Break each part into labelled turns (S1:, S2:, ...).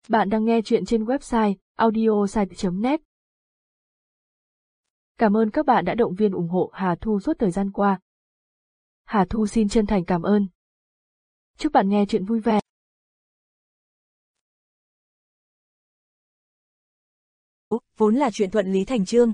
S1: Bạn đang nghe chuyện trên website audiosite.net. Cảm ơn các bạn đã động viên ủng hộ Hà Thu suốt thời gian qua. Hà Thu xin chân thành cảm ơn. Chúc bạn nghe chuyện vui vẻ.
S2: Vốn là chuyện thuận lý thành chương.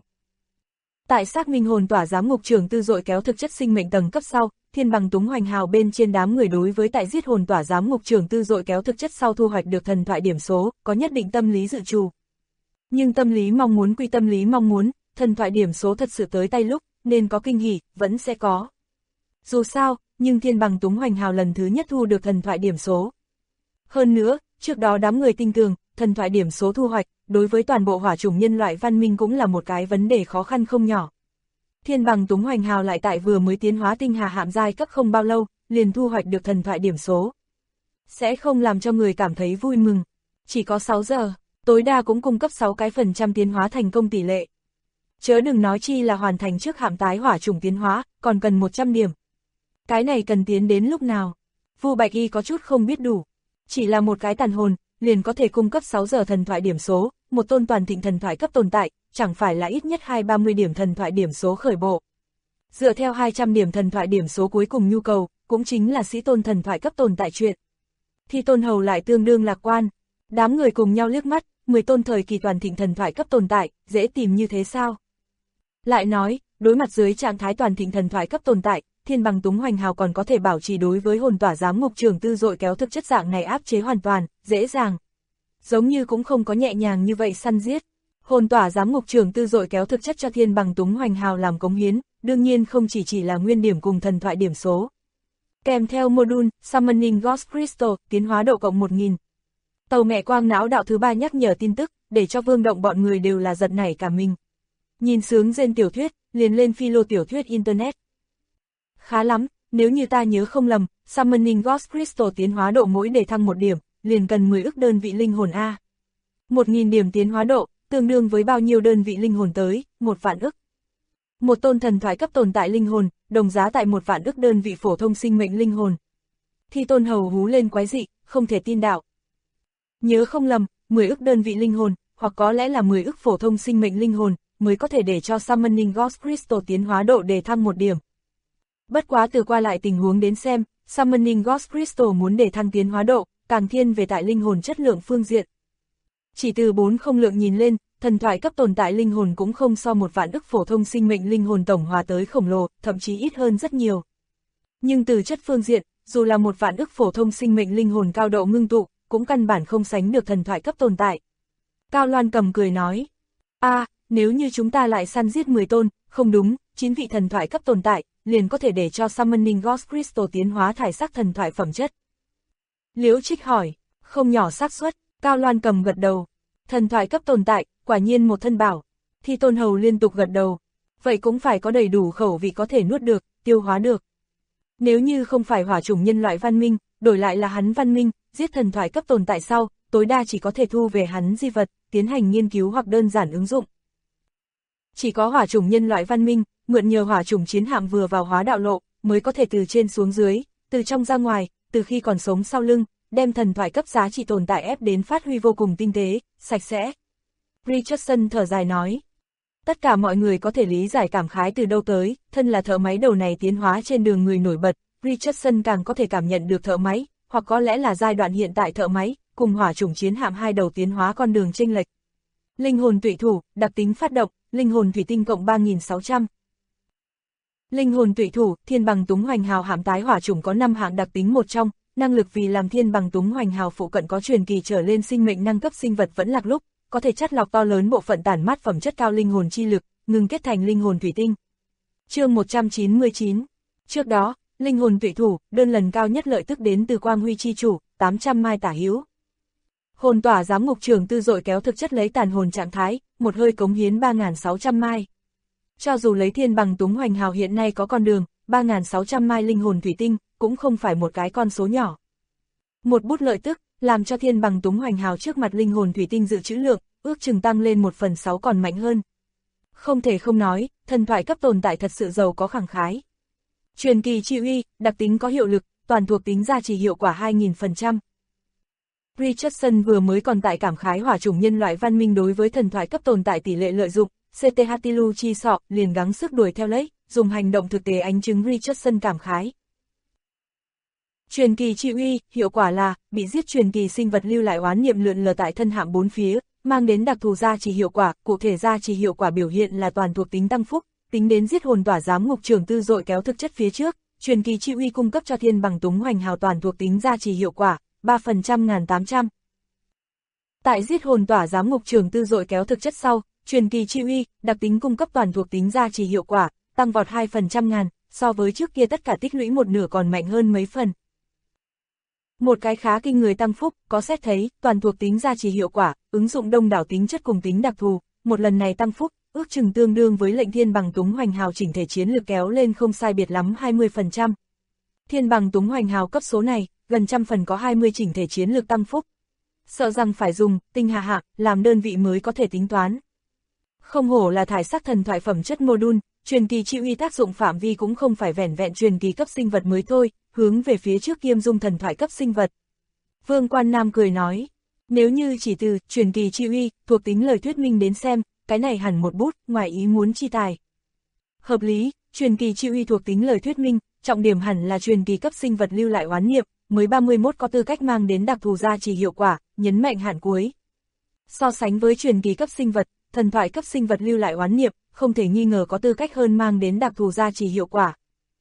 S2: Tại xác minh hồn tỏa giám ngục trường tư dội kéo thực chất sinh mệnh tầng cấp sau, thiên bằng túng hoành hào bên trên đám người đối với tại giết hồn tỏa giám ngục trường tư dội kéo thực chất sau thu hoạch được thần thoại điểm số, có nhất định tâm lý dự trù. Nhưng tâm lý mong muốn quy tâm lý mong muốn, thần thoại điểm số thật sự tới tay lúc, nên có kinh hỉ, vẫn sẽ có. Dù sao, nhưng thiên bằng túng hoành hào lần thứ nhất thu được thần thoại điểm số. Hơn nữa, trước đó đám người tin tưởng, thần thoại điểm số thu hoạch, đối với toàn bộ hỏa chủng nhân loại văn minh cũng là một cái vấn đề khó khăn không nhỏ. Thiên bằng túng hoành hào lại tại vừa mới tiến hóa tinh hà hạm giai cấp không bao lâu, liền thu hoạch được thần thoại điểm số. Sẽ không làm cho người cảm thấy vui mừng. Chỉ có 6 giờ, tối đa cũng cung cấp 6% tiến hóa thành công tỷ lệ. Chớ đừng nói chi là hoàn thành trước hạm tái hỏa chủng tiến hóa, còn cần 100 điểm. Cái này cần tiến đến lúc nào? Vu Bạch Y có chút không biết đủ. Chỉ là một cái tàn hồn, liền có thể cung cấp 6 giờ thần thoại điểm số, một tôn toàn thịnh thần thoại cấp tồn tại, chẳng phải là ít nhất 230 điểm thần thoại điểm số khởi bộ. Dựa theo 200 điểm thần thoại điểm số cuối cùng nhu cầu, cũng chính là sĩ tôn thần thoại cấp tồn tại chuyện. Thì Tôn Hầu lại tương đương lạc quan. Đám người cùng nhau liếc mắt, 10 tôn thời kỳ toàn thịnh thần thoại cấp tồn tại, dễ tìm như thế sao? Lại nói, đối mặt dưới trạng thái toàn thịnh thần thoại cấp tồn tại, thiên bằng túng hoành hào còn có thể bảo trì đối với hồn tỏa giám ngục trường tư dội kéo thực chất dạng này áp chế hoàn toàn, dễ dàng. Giống như cũng không có nhẹ nhàng như vậy săn giết. Hồn tỏa giám ngục trường tư dội kéo thực chất cho thiên bằng túng hoành hào làm cống hiến, đương nhiên không chỉ là nguyên điểm cùng thần thoại điểm số. Kèm theo module, Summoning Ghost Crystal, tiến hóa độ cộng 1000. Tàu mẹ quang não đạo thứ 3 nhắc nhở tin tức, để cho Vương Động bọn người đều là giật nảy cả mình. Nhìn sướng rên tiểu thuyết, liền lên philo tiểu thuyết Internet. Khá lắm, nếu như ta nhớ không lầm, Summoning Ghost Crystal tiến hóa độ mỗi để thăng 1 điểm, liền cần 10 ức đơn vị linh hồn A. 1000 điểm tiến hóa độ, tương đương với bao nhiêu đơn vị linh hồn tới, 1 vạn ức. Một tôn thần thoại cấp tồn tại linh hồn, đồng giá tại 1 vạn ức đơn vị phổ thông sinh mệnh linh hồn. Thì Tôn Hầu hú lên quái dị, không thể tin đạo. Nhớ không lầm, 10 ức đơn vị linh hồn, hoặc có lẽ là 10 ức phổ thông sinh mệnh linh hồn, mới có thể để cho Summoning Ghost Crystal tiến hóa độ để thăng 1 điểm. Bất quá từ qua lại tình huống đến xem, Summoning Ghost Crystal muốn để thăng tiến hóa độ, càng thiên về tại linh hồn chất lượng phương diện. Chỉ từ 4 không lượng nhìn lên, thần thoại cấp tồn tại linh hồn cũng không so 1 vạn ức phổ thông sinh mệnh linh hồn tổng hòa tới khổng lồ, thậm chí ít hơn rất nhiều. Nhưng từ chất phương diện, dù là 1 vạn ức phổ thông sinh mệnh linh hồn cao độ ngưng tụ, cũng căn bản không sánh được thần thoại cấp tồn tại. Cao Loan Cầm cười nói, nếu như chúng ta lại săn giết 10 tôn, không đúng, 9 vị thần thoại cấp tồn tại, liền có thể để cho Summoning Ghost Crystal tiến hóa thải sắc thần thoại phẩm chất. Liễu Trích hỏi, không nhỏ xác suất. Cao Loan Cầm gật đầu. Thần thoại cấp tồn tại, quả nhiên một thân bảo. Thì Tôn Hầu liên tục gật đầu. Vậy cũng phải có đầy đủ khẩu vị có thể nuốt được, tiêu hóa được. Nếu như không phải hỏa chủng nhân loại văn minh, đổi lại là hắn văn minh, giết thần thoại cấp tồn tại sau, tối đa chỉ có thể thu về hắn di vật, tiến hành nghiên cứu hoặc đơn giản ứng dụng. Chỉ có hỏa chủng nhân loại văn minh, mượn nhờ hỏa chủng chiến hạm vừa vào hóa đạo lộ, mới có thể từ trên xuống dưới, từ trong ra ngoài, từ khi còn sống sau lưng, đem thần thoại cấp giá trị tồn tại ép đến phát huy vô cùng tinh tế, sạch sẽ. Richardson thở dài nói. Tất cả mọi người có thể lý giải cảm khái từ đâu tới, thân là thợ máy đầu này tiến hóa trên đường người nổi bật, Richardson càng có thể cảm nhận được thợ máy, hoặc có lẽ là giai đoạn hiện tại thợ máy, cùng hỏa chủng chiến hạm hai đầu tiến hóa con đường chênh lệch. Linh hồn tụy thủ, đặc tính phát động, linh hồn thủy tinh cộng 3600. Linh hồn tụy thủ, thiên bằng túng hoành hào hạm tái hỏa chủng có 5 hạng đặc tính một trong. Năng lực vì làm thiên bằng túng hoành hào phụ cận có truyền kỳ trở lên sinh mệnh năng cấp sinh vật vẫn lạc lúc, có thể chắt lọc to lớn bộ phận tản mát phẩm chất cao linh hồn chi lực, ngừng kết thành linh hồn thủy tinh. Chương 199. Trước đó, linh hồn tụy thủ, đơn lần cao nhất lợi tức đến từ Quang Huy chi chủ, 800 mai tả hữu. Hồn tỏa giám ngục trường tư dội kéo thực chất lấy tàn hồn trạng thái, một hơi cống hiến 3600 mai. Cho dù lấy thiên bằng túng hoành hào hiện nay có con đường, 3600 mai linh hồn thủy tinh, cũng không phải một cái con số nhỏ. Một bút lợi tức, làm cho thiên bằng túng hoành hào trước mặt linh hồn thủy tinh dự trữ lượng, ước chừng tăng lên 1/6 còn mạnh hơn. Không thể không nói, thần thoại cấp tồn tại thật sự giàu có khẳng khái. Truyền kỳ chi uy, đặc tính có hiệu lực, toàn thuộc tính gia trì hiệu quả 2000%. Richardson vừa mới còn tại cảm khái hỏa chủng nhân loại văn minh đối với thần thoại cấp tồn tại tỷ lệ lợi dụng, CTHTLU chi sọ liền gắng sức đuổi theo lấy, dùng hành động thực tế ánh chứng Richardson cảm khái. Truyền kỳ chi uy, hiệu quả là, bị giết truyền kỳ sinh vật lưu lại oán niệm lượn lờ tại thân hạm bốn phía, mang đến đặc thù gia trì hiệu quả, cụ thể gia trì hiệu quả biểu hiện là toàn thuộc tính tăng phúc, tính đến giết hồn tỏa giám ngục trường tư dội kéo thực chất phía trước, truyền kỳ chi uy cung cấp cho thiên bằng túng hoành hào toàn thuộc tính gia trì hiệu quả, 3% 1800. Tại giết hồn tỏa giám ngục trường tư dội kéo thực chất sau, truyền kỳ chi uy, đặc tính cung cấp toàn thuộc tính gia trì hiệu quả, tăng vọt 2% ngàn, so với trước kia tất cả tích lũy một nửa còn mạnh hơn mấy phần. Một cái khá kinh người tăng phúc, có xét thấy, toàn thuộc tính gia trì hiệu quả, ứng dụng đông đảo tính chất cùng tính đặc thù, một lần này tăng phúc, ước chừng tương đương với lệnh thiên bằng túng hoành hào chỉnh thể chiến lược kéo lên không sai biệt lắm 20%. Thiên bằng túng hoành hào cấp số này, gần trăm phần có 20 chỉnh thể chiến lược tăng phúc. Sợ rằng phải dùng, tinh hà hạng, làm đơn vị mới có thể tính toán. Không hổ là thải sắc thần thoại phẩm chất module, truyền kỳ chi uy tác dụng phạm vi cũng không phải vẻn vẹn truyền kỳ cấp sinh vật mới thôi, hướng về phía trước kiêm dung thần thoại cấp sinh vật. Vương Quan Nam cười nói, nếu như chỉ từ truyền kỳ chi uy, thuộc tính lời thuyết minh đến xem, cái này hẳn một bút, ngoài ý muốn chi tài. Hợp lý, truyền kỳ chi uy thuộc tính lời thuyết minh, trọng điểm hẳn là truyền kỳ cấp sinh vật lưu lại oán niệm, mới 31 có tư cách mang đến đặc thù gia trì hiệu quả, nhấn mạnh hạn cuối. So sánh với truyền kỳ cấp sinh vật, thần thoại cấp sinh vật lưu lại oán niệm, không thể nghi ngờ có tư cách hơn mang đến đặc thù gia trì hiệu quả.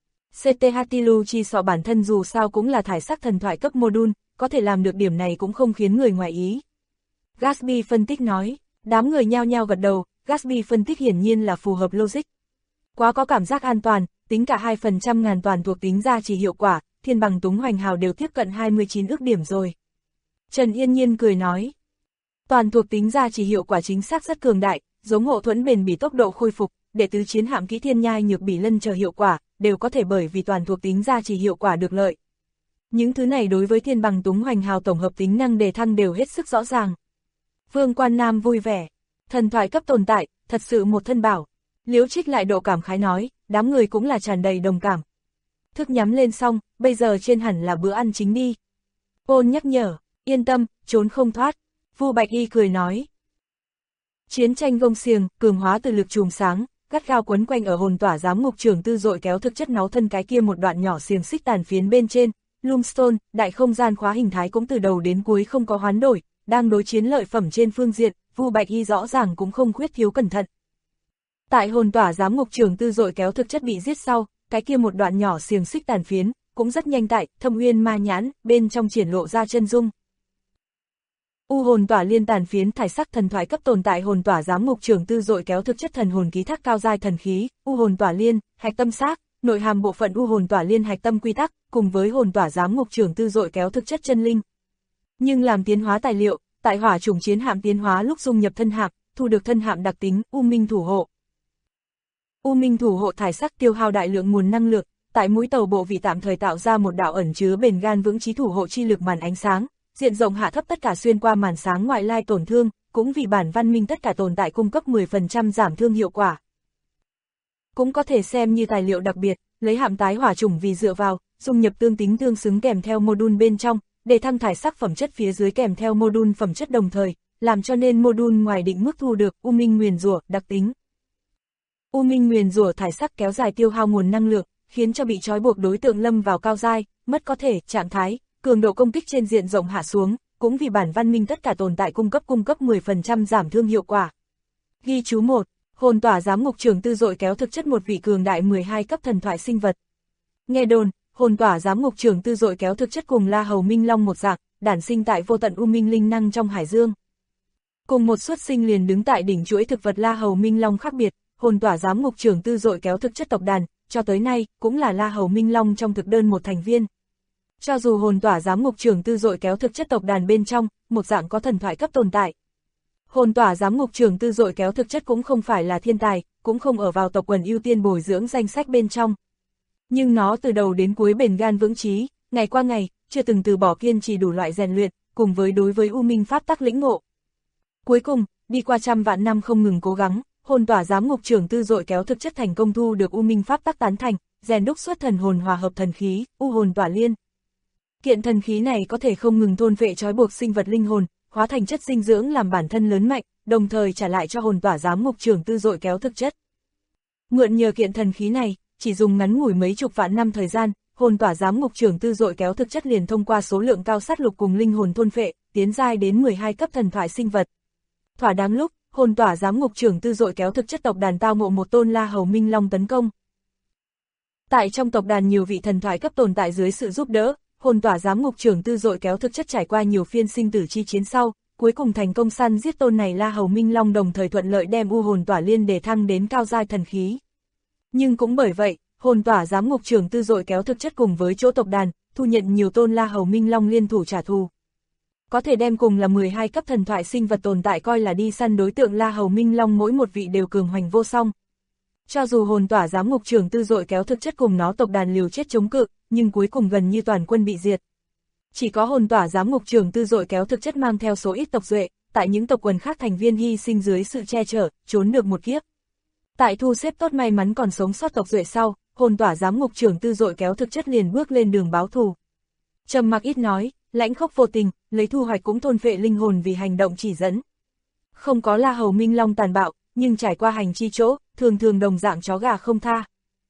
S2: CTHTLU chi sọ bản thân dù sao cũng là thải sắc thần thoại cấp module, có thể làm được điểm này cũng không khiến người ngoài ý. Gatsby phân tích nói, đám người nhao nhao gật đầu, Gatsby phân tích hiển nhiên là phù hợp logic. Quá có cảm giác an toàn, tính cả 2% ngàn toàn thuộc tính gia trì hiệu quả, thiên bằng túng hoành hào đều tiếp cận 29 ước điểm rồi. Trần Yên Nhiên cười nói, toàn thuộc tính gia trì hiệu quả chính xác rất cường đại, giống hộ thuẫn bền bỉ tốc độ khôi phục, đệ tứ chiến hạm kỹ thiên nhai nhược bỉ lân chờ hiệu quả, đều có thể bởi vì toàn thuộc tính gia trì hiệu quả được lợi. Những thứ này đối với thiên bằng túng hoành hào tổng hợp tính năng đề thăng đều hết sức rõ ràng. Vương Quan Nam vui vẻ, thần thoại cấp tồn tại, thật sự một thân bảo. Liễu Trích lại độ cảm khái nói, đám người cũng là tràn đầy đồng cảm. Thức nhắm lên xong, bây giờ trên hẳn là bữa ăn chính đi. Ôn nhắc nhở, yên tâm, trốn không thoát. Vu Bạch Y cười nói. Chiến tranh gông xiềng, cường hóa từ lực chùm sáng, gắt gao quấn quanh ở hồn tỏa giám ngục trường tư dội kéo thực chất náu thân cái kia một đoạn nhỏ xiềng xích tàn phiến bên trên. Loomstone, đại không gian khóa hình thái cũng từ đầu đến cuối không có hoán đổi, đang đối chiến lợi phẩm trên phương diện, Vu Bạch Y rõ ràng cũng không khuyết thiếu cẩn thận. Tại hồn tỏa giám ngục trường tư dội kéo thực chất bị giết sau, cái kia một đoạn nhỏ xiềng xích tàn phiến, cũng rất nhanh tại Thâm Uyên Ma Nhãn, bên trong triển lộ ra chân dung. U hồn tỏa liên tàn phiến thải sắc thần thoại cấp tồn tại hồn tỏa giám ngục trường tư dội kéo thực chất thần hồn ký thác cao giai thần khí, u hồn tỏa liên, hạch tâm xác, nội hàm bộ phận u hồn tỏa liên hạch tâm quy tắc, cùng với hồn tỏa giám ngục trường tư dội kéo thực chất chân linh. Nhưng làm tiến hóa tài liệu, tại hỏa chủng chiến hạm tiến hóa lúc dung nhập thân hạm, thu được thân hạm đặc tính U Minh thủ hộ. U Minh thủ hộ thải sắc tiêu hao đại lượng nguồn năng lượng, tại mũi tàu bộ vị tạm thời tạo ra một đạo ẩn chứa bền gan vững chí thủ hộ chi lực màn ánh sáng, diện rộng hạ thấp tất cả xuyên qua màn sáng ngoại lai tổn thương, cũng vì bản văn minh tất cả tồn tại cung cấp 10% giảm thương hiệu quả. Cũng có thể xem như tài liệu đặc biệt, lấy hạm tái hỏa chủng vì dựa vào, dung nhập tương tính tương xứng kèm theo module bên trong, để thăng thải sắc phẩm chất phía dưới kèm theo module phẩm chất đồng thời, làm cho nên module ngoài định mức thu được U Minh nguyền rủa đặc tính. U Minh nguyền rủa thải sắc kéo dài tiêu hao nguồn năng lượng, khiến cho bị trói buộc đối tượng lâm vào cao giai, mất có thể, trạng thái, cường độ công kích trên diện rộng hạ xuống, cũng vì bản văn minh tất cả tồn tại cung cấp 10% giảm thương hiệu quả. Ghi chú 1, hồn tỏa giám ngục trường tư dội kéo thực chất một vị cường đại 12 cấp thần thoại sinh vật. Nghe đồn, hồn tỏa giám ngục trường tư dội kéo thực chất cùng La Hầu Minh Long một dạng, đản sinh tại vô tận U Minh linh năng trong hải dương. Cùng một xuất sinh liền đứng tại đỉnh chuỗi thực vật La Hầu Minh Long khác biệt, hồn tỏa giám ngục trường tư dội kéo thực chất tộc đàn, cho tới nay, cũng là La Hầu Minh Long trong thực đơn một thành viên. Cho dù hồn tỏa giám ngục trường tư dội kéo thực chất tộc đàn bên trong, một dạng có thần thoại cấp tồn tại. Hồn tỏa giám ngục trường tư dội kéo thực chất cũng không phải là thiên tài, cũng không ở vào tộc quần ưu tiên bồi dưỡng danh sách bên trong. Nhưng nó từ đầu đến cuối bền gan vững chí, ngày qua ngày, chưa từng từ bỏ kiên trì đủ loại rèn luyện, cùng với đối với U Minh pháp tắc lĩnh ngộ. Cuối cùng, đi qua trăm vạn năm không ngừng cố gắng, hồn tỏa giám ngục trường tư dội kéo thực chất thành công thu được U Minh pháp tắc tán thành, rèn đúc xuất thần hồn hòa hợp thần khí, U hồn tỏa liên. Kiện thần khí này có thể không ngừng thôn phệ trói buộc sinh vật linh hồn, hóa thành chất dinh dưỡng làm bản thân lớn mạnh, đồng thời trả lại cho hồn tỏa giám ngục trường tư dội kéo thực chất. Mượn nhờ kiện thần khí này, chỉ dùng ngắn ngủi mấy chục vạn năm thời gian, hồn tỏa giám ngục trường tư dội kéo thực chất liền thông qua số lượng cao sát lục cùng linh hồn thôn phệ, tiến giai đến 12 cấp thần thoại sinh vật. Thỏa đáng lúc, hồn tỏa giám ngục trường tư dội kéo thực chất tộc đàn tao ngộ một tôn La Hầu Minh Long tấn công. Tại trong tộc đàn nhiều vị thần thoại cấp tồn tại dưới sự giúp đỡ, hồn tỏa giám ngục trường tư dội kéo thực chất trải qua nhiều phiên sinh tử chi chiến sau, cuối cùng thành công săn giết tôn này La Hầu Minh Long, đồng thời thuận lợi đem u hồn tỏa liên đề thăng đến cao giai thần khí. Nhưng cũng bởi vậy, hồn tỏa giám ngục trường tư dội kéo thực chất cùng với chỗ tộc đàn, thu nhận nhiều tôn La Hầu Minh Long liên thủ trả thù. Có thể đem cùng là 12 cấp thần thoại sinh vật tồn tại coi là đi săn đối tượng La Hầu Minh Long, mỗi một vị đều cường hoành vô song. Cho dù hồn tỏa giám ngục trường tư dội kéo thực chất cùng nó tộc đàn liều chết chống cự, nhưng cuối cùng gần như toàn quân bị diệt. Chỉ có hồn tỏa giám ngục trường tư dội kéo thực chất mang theo số ít tộc duệ, tại những tộc quần khác thành viên hy sinh dưới sự che chở, trốn được một kiếp. Tại thu xếp tốt may mắn còn sống sót tộc duệ sau, hồn tỏa giám ngục trường tư dội kéo thực chất liền bước lên đường báo thù. Trầm mặc ít nói, lãnh khốc vô tình, lấy thu hoạch cũng thôn phệ linh hồn vì hành động chỉ dẫn. Không có La Hầu Minh Long tàn bạo, nhưng trải qua hành chi chỗ, thường thường đồng dạng chó gà không tha.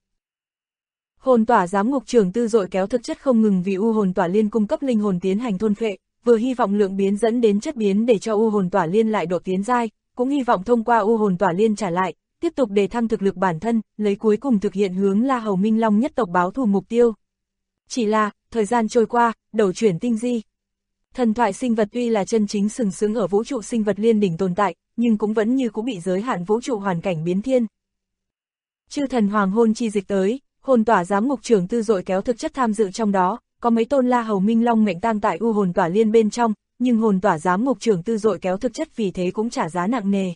S2: Hồn tỏa giám ngục trường tư dội kéo thực chất không ngừng vì u hồn tỏa liên cung cấp linh hồn tiến hành thôn phệ, vừa hy vọng lượng biến dẫn đến chất biến để cho u hồn tỏa liên lại độ tiến giai, cũng hy vọng thông qua u hồn tỏa liên trả lại, tiếp tục đề thăng thực lực bản thân, lấy cuối cùng thực hiện hướng La Hầu Minh Long nhất tộc báo thù mục tiêu. Chỉ là, thời gian trôi qua, đầu chuyển tinh di. Thần thoại sinh vật tuy là chân chính sừng sững ở vũ trụ sinh vật liên đỉnh tồn tại, nhưng cũng vẫn như cũng bị giới hạn vũ trụ hoàn cảnh biến thiên. Chư thần hoàng hôn chi dịch tới, hồn tỏa giám ngục trường tư dội kéo thực chất tham dự trong đó, có mấy tôn La Hầu Minh Long mệnh tang tại u hồn tỏa liên bên trong, nhưng hồn tỏa giám ngục trường tư dội kéo thực chất vì thế cũng trả giá nặng nề.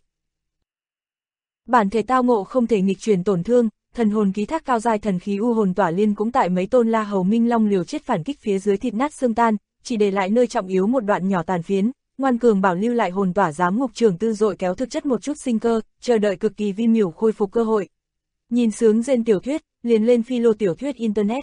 S2: Bản thể tao ngộ không thể nghịch chuyển tổn thương, thần hồn ký thác cao giai thần khí u hồn tỏa liên cũng tại mấy tôn La Hầu Minh Long liều chết phản kích phía dưới thịt nát xương tan, chỉ để lại nơi trọng yếu một đoạn nhỏ tàn phiến, ngoan cường bảo lưu lại hồn tỏa giám ngục trường tư dội kéo thực chất một chút sinh cơ, chờ đợi cực kỳ vi miểu khôi phục cơ hội. Nhìn sướng trên tiểu thuyết, liền lên philo tiểu thuyết internet.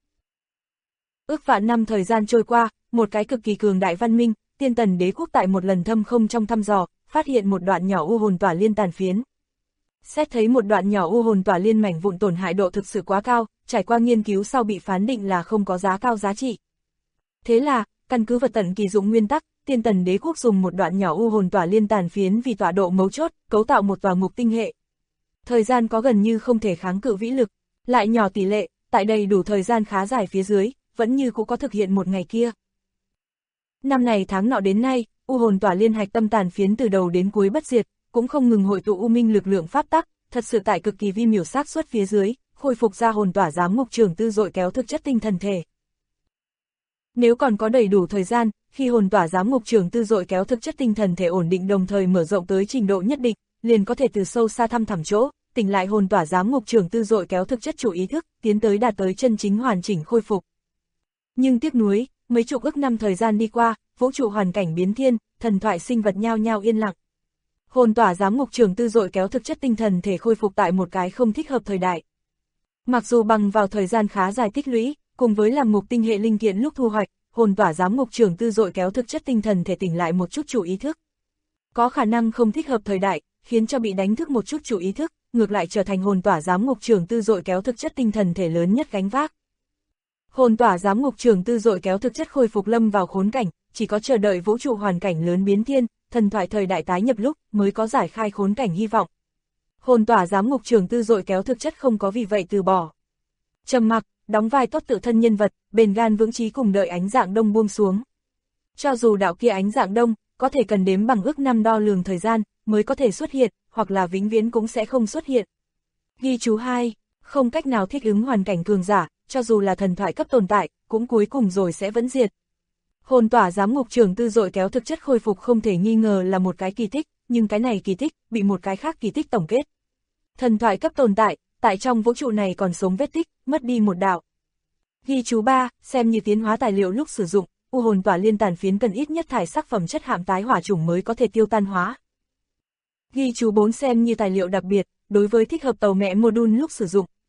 S2: Ước vạn năm thời gian trôi qua, một cái cực kỳ cường đại văn minh, Tiên Tần Đế quốc tại một lần thâm không trong thăm dò, phát hiện một đoạn nhỏ u hồn tỏa liên tàn phiến. Xét thấy một đoạn nhỏ u hồn tỏa liên mảnh vụn tổn hại độ thực sự quá cao, trải qua nghiên cứu sau bị phán định là không có giá cao giá trị. Thế là, căn cứ vật tận kỳ dụng nguyên tắc, Tiên Tần Đế quốc dùng một đoạn nhỏ u hồn tỏa liên tàn phiến vì tọa độ mấu chốt, cấu tạo một tòa ngục tinh hệ. Thời gian có gần như không thể kháng cự vĩ lực, lại nhỏ tỷ lệ, tại đầy đủ thời gian khá dài phía dưới, vẫn như cũng có thực hiện một ngày kia. Năm này tháng nọ đến nay, u hồn tỏa liên hạch tâm tàn phiến từ đầu đến cuối bất diệt, cũng không ngừng hội tụ u minh lực lượng pháp tắc, thật sự tại cực kỳ vi miểu xác suất phía dưới, khôi phục ra hồn tỏa giám ngục trường tư dội kéo thực chất tinh thần thể. Nếu còn có đầy đủ thời gian, khi hồn tỏa giám ngục trường tư dội kéo thực chất tinh thần thể ổn định đồng thời mở rộng tới trình độ nhất định, liền có thể từ sâu xa thăm thẳm chỗ, tỉnh lại hồn tỏa giám ngục trường tư dội kéo thực chất chủ ý thức, tiến tới đạt tới chân chính hoàn chỉnh khôi phục. Nhưng tiếc nuối, mấy chục ức năm thời gian đi qua, vũ trụ hoàn cảnh biến thiên, thần thoại sinh vật nhao nhao yên lặng. Hồn tỏa giám ngục trường tư dội kéo thực chất tinh thần thể khôi phục tại một cái không thích hợp thời đại. Mặc dù bằng vào thời gian khá dài tích lũy, cùng với làm ngục tinh hệ linh kiện lúc thu hoạch, hồn tỏa giám ngục trường tư dội kéo thực chất tinh thần thể tỉnh lại một chút chủ ý thức. Có khả năng không thích hợp thời đại, khiến cho bị đánh thức một chút chủ ý thức, ngược lại trở thành hồn tỏa giám ngục trường tư dội kéo thực chất tinh thần thể lớn nhất gánh vác. Hồn tỏa giám ngục trường tư dội kéo thực chất khôi phục lâm vào khốn cảnh, chỉ có chờ đợi vũ trụ hoàn cảnh lớn biến thiên, thần thoại thời đại tái nhập lúc mới có giải khai khốn cảnh hy vọng. Hồn tỏa giám ngục trường tư dội kéo thực chất không có vì vậy từ bỏ. Trầm mặc, đóng vai tốt tự thân nhân vật, bền gan vững chí cùng đợi ánh dạng đông buông xuống. Cho dù đạo kia ánh dạng đông, có thể cần đếm bằng ước năm đo lường thời gian, mới có thể xuất hiện, hoặc là vĩnh viễn cũng sẽ không xuất hiện. Ghi chú 2, không cách nào thích ứng hoàn cảnh cường giả, cho dù là thần thoại cấp tồn tại, cũng cuối cùng rồi sẽ vẫn diệt. Hồn tỏa giám ngục trường tư dội kéo thực chất khôi phục không thể nghi ngờ là một cái kỳ tích, nhưng cái này kỳ tích, bị một cái khác kỳ tích tổng kết. Thần thoại cấp tồn tại, tại trong vũ trụ này còn sống vết tích, mất đi một đạo. Ghi chú 3, xem như tiến hóa tài liệu lúc sử dụng, u hồn tỏa liên tàn phiến cần ít nhất thải sắc phẩm chất hạm tái hỏa chủng mới có thể tiêu tan hóa. Ghi chú 4, xem như tài liệu đặc biệt, đối với thích hợp tàu mẹ module lúc sử dụng,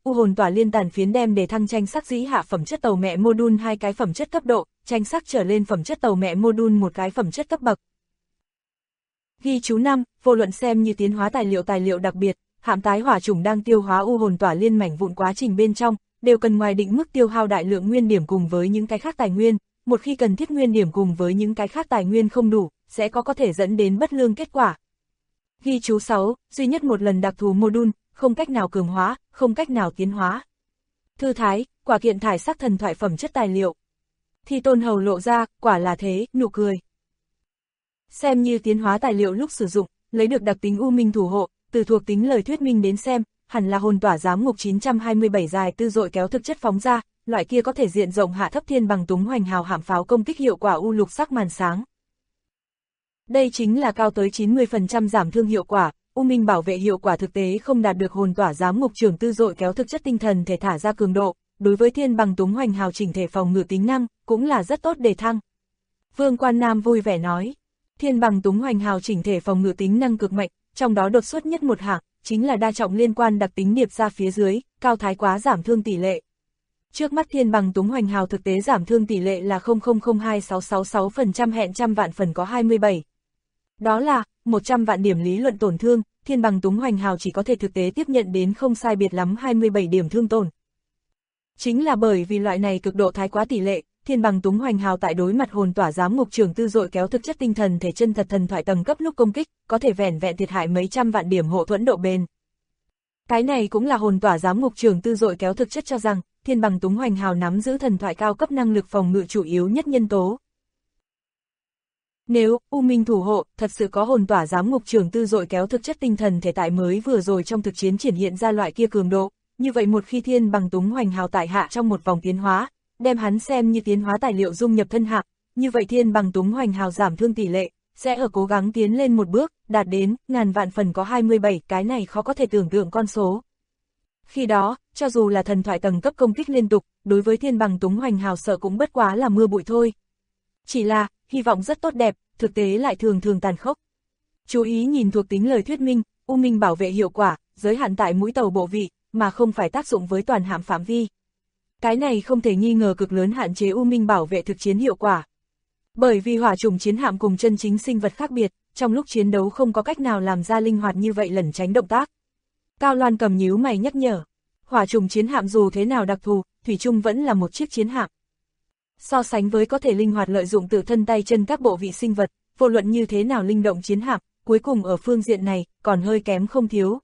S2: U hồn tỏa liên tàn phiến đem đề thăng tranh sắc dĩ hạ phẩm chất tàu mẹ module 2 cái phẩm chất cấp độ, tranh sắc trở lên phẩm chất tàu mẹ module 1 cái phẩm chất cấp bậc. Ghi chú 5, vô luận xem như tiến hóa tài liệu đặc biệt, hạm tái hỏa chủng đang tiêu hóa u hồn tỏa liên mảnh vụn quá trình bên trong, đều cần ngoài định mức tiêu hao đại lượng nguyên điểm cùng với những cái khác tài nguyên, một khi cần thiết nguyên điểm cùng với những cái khác tài nguyên không đủ, sẽ có thể dẫn đến bất lương kết quả. Ghi chú 6, duy nhất một lần đặc thù module, không cách nào cường hóa, không cách nào tiến hóa. Thư thái, quả kiện thải sắc thần thoại phẩm chất tài liệu. Thi Tôn Hầu lộ ra, quả là thế, nụ cười. Xem như tiến hóa tài liệu lúc sử dụng, lấy được đặc tính U Minh thủ hộ, từ thuộc tính lời thuyết minh đến xem, hẳn là hồn tỏa giám ngục 927 dài tư dội kéo thực chất phóng ra, loại kia có thể diện rộng hạ thấp thiên bằng túng hoành hào hạm pháo công kích hiệu quả u lục sắc màn sáng. Đây chính là cao tới 90% giảm thương hiệu quả, U Minh bảo vệ hiệu quả thực tế không đạt được hồn tỏa giám ngục trưởng tư dội kéo thực chất tinh thần thể thả ra cường độ, đối với thiên bằng túng hoành hào chỉnh thể phòng ngự tính năng, cũng là rất tốt đề thăng. Vương Quan Nam vui vẻ nói, thiên bằng túng hoành hào chỉnh thể phòng ngự tính năng cực mạnh, trong đó đột xuất nhất một hạng, chính là đa trọng liên quan đặc tính điệp ra phía dưới, cao thái quá giảm thương tỷ lệ. Trước mắt thiên bằng túng hoành hào thực tế giảm thương tỷ lệ là 0,02666% hẹn trăm vạn phần có 27. Đó là, 100 vạn điểm lý luận tổn thương, thiên bằng túng hoành hào chỉ có thể thực tế tiếp nhận đến không sai biệt lắm 27 điểm thương tổn. Chính là bởi vì loại này cực độ thái quá tỷ lệ, thiên bằng túng hoành hào tại đối mặt hồn tỏa giám ngục trưởng tư dội kéo thực chất tinh thần thể chân thật thần thoại tầng cấp lúc công kích, có thể vẻn vẹn thiệt hại mấy trăm vạn điểm hộ thuẫn độ bền. Cái này cũng là hồn tỏa giám ngục trưởng tư dội kéo thực chất cho rằng, thiên bằng túng hoành hào nắm giữ thần thoại cao cấp năng lực phòng ngự chủ yếu nhất nhân tố. Nếu U Minh thủ hộ thật sự có hồn tỏa giám ngục trưởng tư dội kéo thực chất tinh thần thể tại mới vừa rồi trong thực chiến triển hiện ra loại kia cường độ, như vậy một khi thiên bằng túng hoành hào tại hạ trong một vòng tiến hóa, đem hắn xem như tiến hóa tài liệu dung nhập thân hạng, như vậy thiên bằng túng hoành hào giảm thương tỷ lệ, sẽ ở cố gắng tiến lên một bước, đạt đến ngàn vạn phần có 27, cái này khó có thể tưởng tượng con số. Khi đó, cho dù là thần thoại tầng cấp công kích liên tục, đối với thiên bằng túng hoành hào sợ cũng bất quá là mưa bụi thôi. Chỉ là, hy vọng rất tốt đẹp, thực tế lại thường thường tàn khốc. Chú ý nhìn thuộc tính lời thuyết minh, U Minh bảo vệ hiệu quả, giới hạn tại mũi tàu bộ vị, mà không phải tác dụng với toàn hạm phạm vi. Cái này không thể nghi ngờ cực lớn hạn chế U Minh bảo vệ thực chiến hiệu quả. Bởi vì hỏa trùng chiến hạm cùng chân chính sinh vật khác biệt, trong lúc chiến đấu không có cách nào làm ra linh hoạt như vậy lẩn tránh động tác. Cao Loan cầm nhíu mày nhắc nhở, hỏa trùng chiến hạm dù thế nào đặc thù, thủy chung vẫn là một chiếc chiến hạm. So sánh với có thể linh hoạt lợi dụng tự thân tay chân các bộ vị sinh vật, vô luận như thế nào linh động chiến hạm, cuối cùng ở phương diện này, còn hơi kém không thiếu.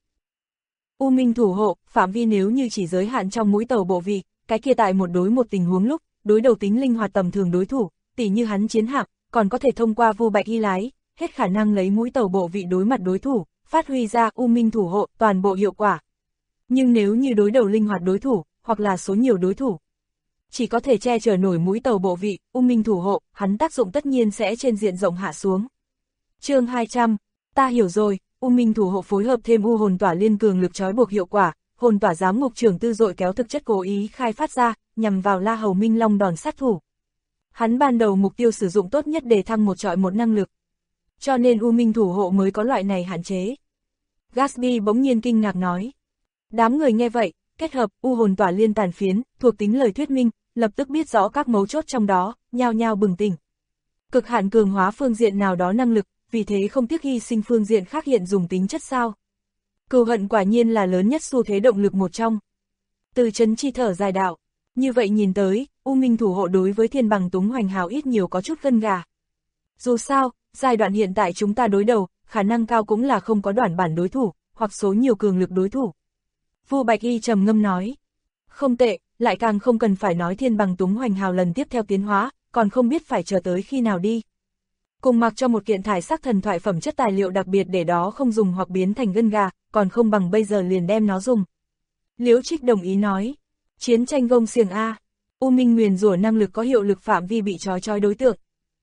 S2: U Minh thủ hộ, phạm vi nếu như chỉ giới hạn trong mũi tàu bộ vị, cái kia tại một đối một tình huống lúc, đối đầu tính linh hoạt tầm thường đối thủ, tỉ như hắn chiến hạm, còn có thể thông qua Vu Bạch Y lái, hết khả năng lấy mũi tàu bộ vị đối mặt đối thủ, phát huy ra U Minh thủ hộ toàn bộ hiệu quả. Nhưng nếu như đối đầu linh hoạt đối thủ, hoặc là số nhiều đối thủ, chỉ có thể che chở nổi mũi tàu bộ vị, U Minh thủ hộ, hắn tác dụng tất nhiên sẽ trên diện rộng hạ xuống. Chương 200, ta hiểu rồi, U Minh thủ hộ phối hợp thêm U hồn tỏa liên cường lực trói buộc hiệu quả, hồn tỏa giám ngục trưởng tư dội kéo thực chất cố ý khai phát ra, nhằm vào La Hầu Minh Long đòn sát thủ. Hắn ban đầu mục tiêu sử dụng tốt nhất để thăng một trọi một năng lực. Cho nên U Minh thủ hộ mới có loại này hạn chế. Gatsby bỗng nhiên kinh ngạc nói. Đám người nghe vậy, kết hợp U hồn tỏa liên tàn phiến, thuộc tính lời thuyết minh, lập tức biết rõ các mấu chốt trong đó, nhao nhao bừng tỉnh. Cực hạn cường hóa phương diện nào đó năng lực, vì thế không tiếc hy sinh phương diện khác hiện dùng tính chất sao. Cừu hận quả nhiên là lớn nhất xu thế động lực một trong. Từ Trấn Chi thở dài đạo, như vậy nhìn tới, U Minh thủ hộ đối với thiên bằng túng hoành hào ít nhiều có chút gân gà. Dù sao, giai đoạn hiện tại chúng ta đối đầu, khả năng cao cũng là không có đoản bản đối thủ, hoặc số nhiều cường lực đối thủ. Vu Bạch Y trầm ngâm nói, không tệ, lại càng không cần phải nói thiên bằng túng hoành hào lần tiếp theo tiến hóa, còn không biết phải chờ tới khi nào đi. Cùng mặc cho một kiện thải sắc thần thoại phẩm chất tài liệu đặc biệt để đó không dùng hoặc biến thành gân gà, còn không bằng bây giờ liền đem nó dùng. Liễu Trích đồng ý nói, chiến tranh gông xiềng A, U Minh nguyền rủa năng lực có hiệu lực phạm vi bị trói đối tượng.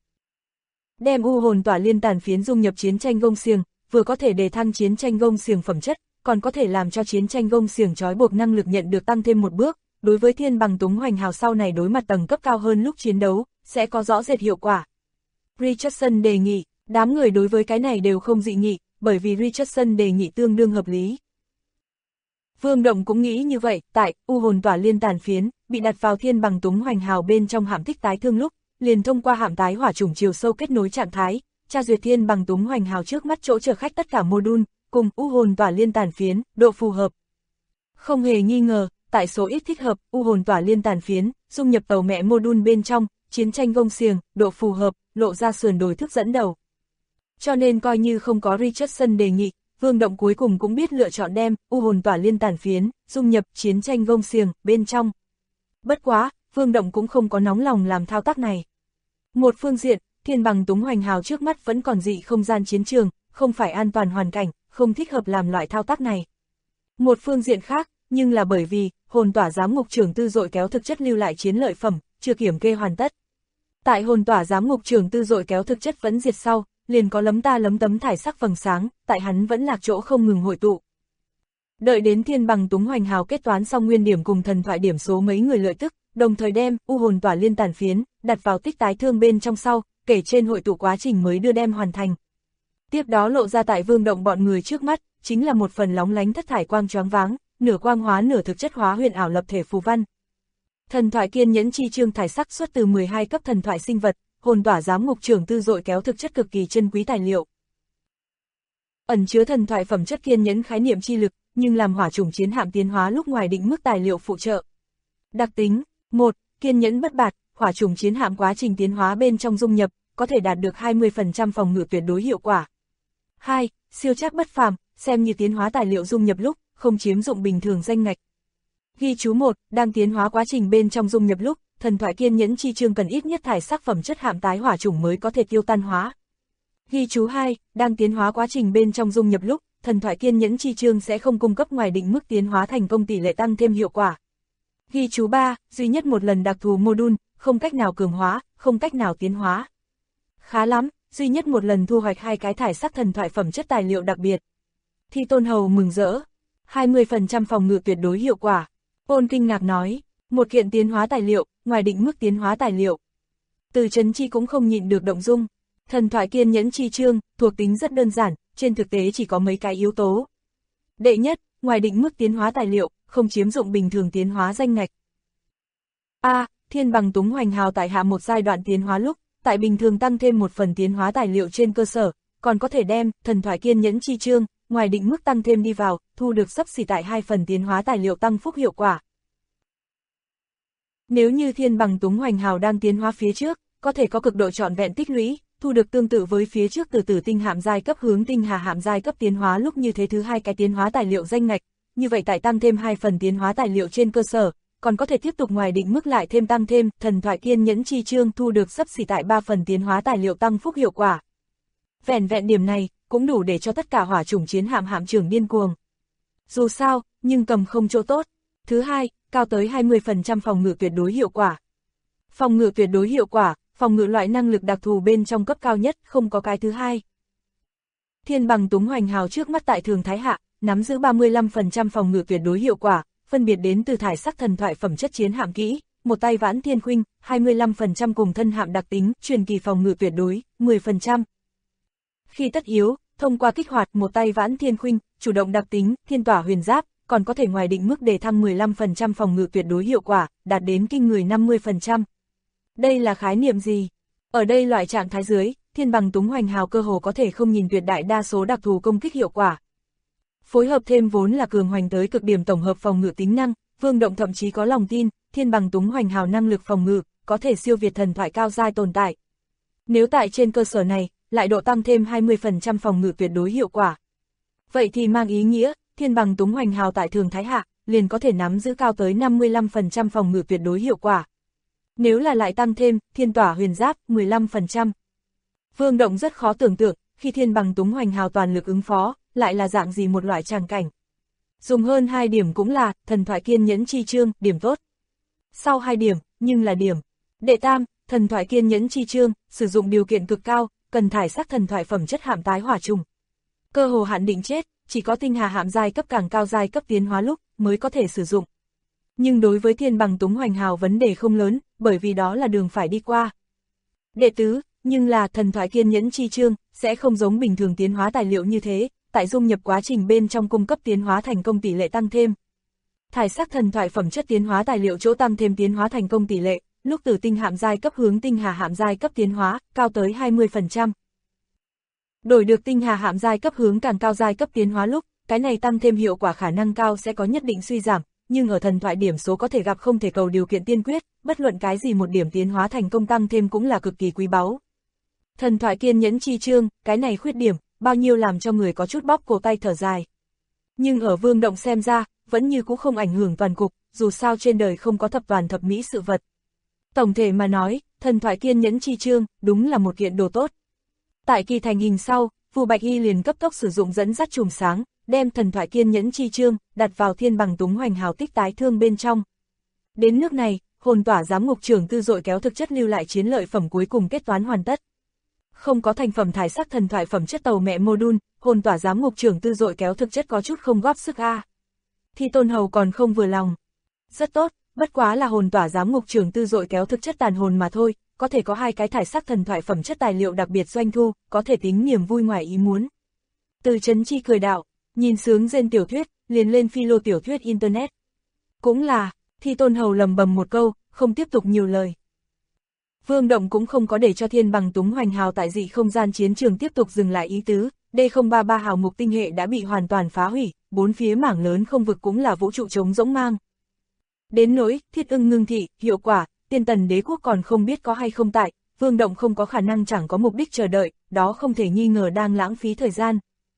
S2: Đem U hồn tỏa liên tàn phiến dung nhập chiến tranh gông xiềng, vừa có thể đề thăng chiến tranh gông xiềng phẩm chất, còn có thể làm cho chiến tranh gông xiềng trói buộc năng lực nhận được tăng thêm một bước, đối với thiên bằng túng hoành hào sau này đối mặt tầng cấp cao hơn lúc chiến đấu, sẽ có rõ rệt hiệu quả. Richardson đề nghị, đám người đối với cái này đều không dị nghị, bởi vì Richardson đề nghị tương đương hợp lý. Vương Động cũng nghĩ như vậy, tại u hồn tỏa liên tàn phiến, bị đặt vào thiên bằng túng hoành hào bên trong hạm tích tái thương lúc, liền thông qua hạm tái hỏa trùng chiều sâu kết nối trạng thái, tra duyệt thiên bằng túng hoành hào trước mắt chỗ chở khách tất cả module, cùng u hồn tỏa liên tàn phiến, độ phù hợp. Không hề nghi ngờ, tại số ít thích hợp, u hồn tỏa liên tàn phiến, dung nhập tàu mẹ module bên trong, chiến tranh gông xiềng, độ phù hợp, lộ ra sườn đồi thức dẫn đầu. Cho nên coi như không có Richardson đề nghị, Vương Động cuối cùng cũng biết lựa chọn đem u hồn tỏa liên tàn phiến, dung nhập chiến tranh gông xiềng bên trong. Bất quá, Vương Động cũng không có nóng lòng làm thao tác này. Một phương diện, thiên bằng túng hoành hào trước mắt vẫn còn dị không gian chiến trường, không phải an toàn hoàn cảnh, không thích hợp làm loại thao tác này. Một phương diện khác, nhưng là bởi vì, hồn tỏa giám ngục trưởng tư dội kéo thực chất lưu lại chiến lợi phẩm, chưa kiểm kê hoàn tất. Tại hồn tỏa giám ngục trưởng tư dội kéo thực chất vẫn diệt sau, liền có lấm tấm thải sắc vầng sáng, tại hắn vẫn lạc chỗ không ngừng hội tụ. Đợi đến thiên bằng túng hoành hào kết toán xong nguyên điểm cùng thần thoại điểm số mấy người lợi tức, đồng thời đem u hồn tỏa liên tàn phiến, đặt vào tích tái thương bên trong sau, kể trên hội tụ quá trình mới đưa đem hoàn thành. Tiếp đó lộ ra tại Vương Động bọn người trước mắt, chính là một phần lóng lánh thất thải quang choáng váng, nửa quang hóa nửa thực chất hóa huyền ảo lập thể phù văn. Thần thoại kiên nhẫn chi chương thải sắc xuất từ 12 cấp thần thoại sinh vật, hồn tỏa giám ngục trưởng tư dội kéo thực chất cực kỳ chân quý tài liệu. Ẩn chứa thần thoại phẩm chất kiên nhẫn khái niệm chi lực, nhưng làm hỏa chủng chiến hạm tiến hóa lúc ngoài định mức tài liệu phụ trợ. Đặc tính: 1. Kiên nhẫn bất bạt, hỏa chủng chiến hạm quá trình tiến hóa bên trong dung nhập, có thể đạt được 20% phòng ngự tuyệt đối hiệu quả. 2. Siêu chắc bất phàm, xem như tiến hóa tài liệu dung nhập lúc, không chiếm dụng bình thường danh ngạch. Ghi chú 1, đang tiến hóa quá trình bên trong dung nhập lúc, thần thoại kiên nhẫn chi chương cần ít nhất thải sắc phẩm chất hạm tái hỏa chủng mới có thể tiêu tan hóa. Ghi chú 2, đang tiến hóa quá trình bên trong dung nhập lúc, thần thoại kiên nhẫn chi chương sẽ không cung cấp ngoài định mức tiến hóa thành công tỷ lệ tăng thêm hiệu quả. Ghi chú 3, duy nhất một lần đặc thù module, không cách nào cường hóa, không cách nào tiến hóa. Khá lắm, duy nhất một lần thu hoạch 2 cái thải sắc thần thoại phẩm chất tài liệu đặc biệt. Thi Tôn Hầu mừng rỡ. 20% phòng ngự tuyệt đối hiệu quả. Ôn kinh ngạc nói, một kiện tiến hóa tài liệu, ngoài định mức tiến hóa tài liệu. Từ Trấn Chi cũng không nhịn được động dung. Thần thoại kiên nhẫn chi chương, thuộc tính rất đơn giản, trên thực tế chỉ có mấy cái yếu tố. Đệ nhất, ngoài định mức tiến hóa tài liệu, không chiếm dụng bình thường tiến hóa danh ngạch. A. Thiên bằng túng hoành hào tại hạ một giai đoạn tiến hóa lúc, tại bình thường tăng thêm một phần tiến hóa tài liệu trên cơ sở, còn có thể đem thần thoại kiên nhẫn chi chương, ngoài định mức tăng thêm đi vào, thu được xấp xỉ tại 2 phần tiến hóa tài liệu tăng phúc hiệu quả. Nếu như thiên bằng túng hoành hào đang tiến hóa phía trước, có thể có cực độ trọn vẹn tích lũy, thu được tương tự với phía trước từ tử tinh hạm giai cấp hướng tinh hà hạm giai cấp tiến hóa lúc như thế thứ 2 cái tiến hóa tài liệu danh ngạch, như vậy tại tăng thêm 2 phần tiến hóa tài liệu trên cơ sở, còn có thể tiếp tục ngoài định mức lại thêm tăng thêm, thần thoại kiên nhẫn chi chương thu được xấp xỉ tại 3 phần tiến hóa tài liệu tăng phúc hiệu quả. Vẹn điểm này, cũng đủ để cho tất cả hỏa chủng chiến hạm hạm trưởng điên cuồng. Dù sao, nhưng cầm không chỗ tốt. Thứ hai, cao tới 20% phòng ngự tuyệt đối hiệu quả. Phòng ngự tuyệt đối hiệu quả, phòng ngự loại năng lực đặc thù bên trong cấp cao nhất, không có cái thứ hai. Thiên bằng túng hoành hào trước mắt tại thường thái hạ, nắm giữ 35% phòng ngự tuyệt đối hiệu quả, phân biệt đến từ thải sắc thần thoại phẩm chất chiến hạm kỹ, một tay vãn thiên khuynh, 25% cùng thân hạm đặc tính, truyền kỳ phòng ngự tuyệt đối, 10%. Khi tất yếu, thông qua kích hoạt một tay vãn thiên khuynh, chủ động đặc tính, thiên tỏa huyền giáp, còn có thể ngoài định mức đề thăng 15% phòng ngự tuyệt đối hiệu quả, đạt đến kinh người 50%. Đây là khái niệm gì? Ở đây loại trạng thái dưới, thiên bằng túng hoành hào cơ hồ có thể không nhìn tuyệt đại đa số đặc thù công kích hiệu quả. Phối hợp thêm vốn là cường hoành tới cực điểm tổng hợp phòng ngự tính năng, Vương Động thậm chí có lòng tin, thiên bằng túng hoành hào năng lực phòng ngự, có thể siêu việt thần thoại cao giai tồn tại. Nếu tại trên cơ sở này, lại độ tăng thêm 20% phòng ngự tuyệt đối hiệu quả. Vậy thì mang ý nghĩa, thiên bằng túng hoành hào tại thường thái hạ, liền có thể nắm giữ cao tới 55% phòng ngự tuyệt đối hiệu quả. Nếu là lại tăng thêm, thiên tỏa huyền giáp, 15%. Vương Động rất khó tưởng tượng, khi thiên bằng túng hoành hào toàn lực ứng phó, lại là dạng gì một loại tràng cảnh. Dùng hơn 2 điểm cũng là, thần thoại kiên nhẫn chi chương, điểm tốt. Sau 2 điểm, nhưng là điểm. Đệ tam, thần thoại kiên nhẫn chi chương, sử dụng điều kiện cực cao, cần thải sắc thần thoại phẩm chất hạm tái hỏa trùng. Cơ hồ hạn định chết, chỉ có tinh hà hạm giai cấp càng cao giai cấp tiến hóa lúc, mới có thể sử dụng. Nhưng đối với thiên bằng túng hoành hào vấn đề không lớn, bởi vì đó là đường phải đi qua. Đệ tứ, nhưng là thần thoại kiên nhẫn chi chương, sẽ không giống bình thường tiến hóa tài liệu như thế, tại dung nhập quá trình bên trong cung cấp tiến hóa thành công tỷ lệ tăng thêm. Thải sắc thần thoại phẩm chất tiến hóa tài liệu chỗ tăng thêm tiến hóa thành công tỷ lệ, lúc từ tinh hạm giai cấp hướng tinh hà hạm giai cấp tiến hóa, cao tới 20%. Đổi được tinh hà hạm giai cấp hướng càng cao giai cấp tiến hóa lúc, cái này tăng thêm hiệu quả khả năng cao sẽ có nhất định suy giảm, nhưng ở thần thoại điểm số có thể gặp không thể cầu điều kiện tiên quyết, bất luận cái gì một điểm tiến hóa thành công tăng thêm cũng là cực kỳ quý báu. Thần thoại kiên nhẫn chi chương, cái này khuyết điểm, bao nhiêu làm cho người có chút bóp cổ tay thở dài. Nhưng ở Vương Động xem ra, vẫn như cũng không ảnh hưởng toàn cục, dù sao trên đời không có thập toàn thập mỹ sự vật. Tổng thể mà nói, thần thoại kiên nhẫn chi chương, đúng là một kiện đồ tốt. Tại kỳ thành hình sau, Vu Bạch Y liền cấp tốc sử dụng dẫn dắt chùm sáng, đem thần thoại kiên nhẫn chi chương, đặt vào thiên bằng túng hoành hào tích tái thương bên trong. Đến nước này, hồn tỏa giám ngục trưởng tư dội kéo thực chất lưu lại chiến lợi phẩm cuối cùng kết toán hoàn tất. Không có thành phẩm thải sắc thần thoại phẩm chất tàu mẹ module, hồn tỏa giám ngục trưởng tư dội kéo thực chất có chút không góp sức a. Thi Tôn Hầu còn không vừa lòng. Rất tốt, bất quá là hồn tỏa giám ngục trưởng tư dội kéo thực chất tàn hồn mà thôi, có thể có 2 cái thải sắc thần thoại phẩm chất tài liệu đặc biệt doanh thu, có thể tính niềm vui ngoài ý muốn. Từ Trấn Chi cười đạo, nhìn sướng rên tiểu thuyết, liền lên philo tiểu thuyết internet. Cũng là, Thi Tôn Hầu lầm bầm một câu, không tiếp tục nhiều lời. Vương Động cũng không có để cho thiên bằng túng hoành hào tại dị không gian chiến trường tiếp tục dừng lại ý tứ, D033 hào mục tinh hệ đã bị hoàn toàn phá hủy, 4 phía mảng lớn không vực cũng là vũ trụ trống rỗng mang. Đến nỗi, Thiết Ưng ngưng thị, hiệu quả, Tiên Tần Đế quốc còn không biết có hay không tại, Vương Động không có khả năng chẳng có mục đích chờ đợi, đó không thể nghi ngờ đang lãng phí thời gian.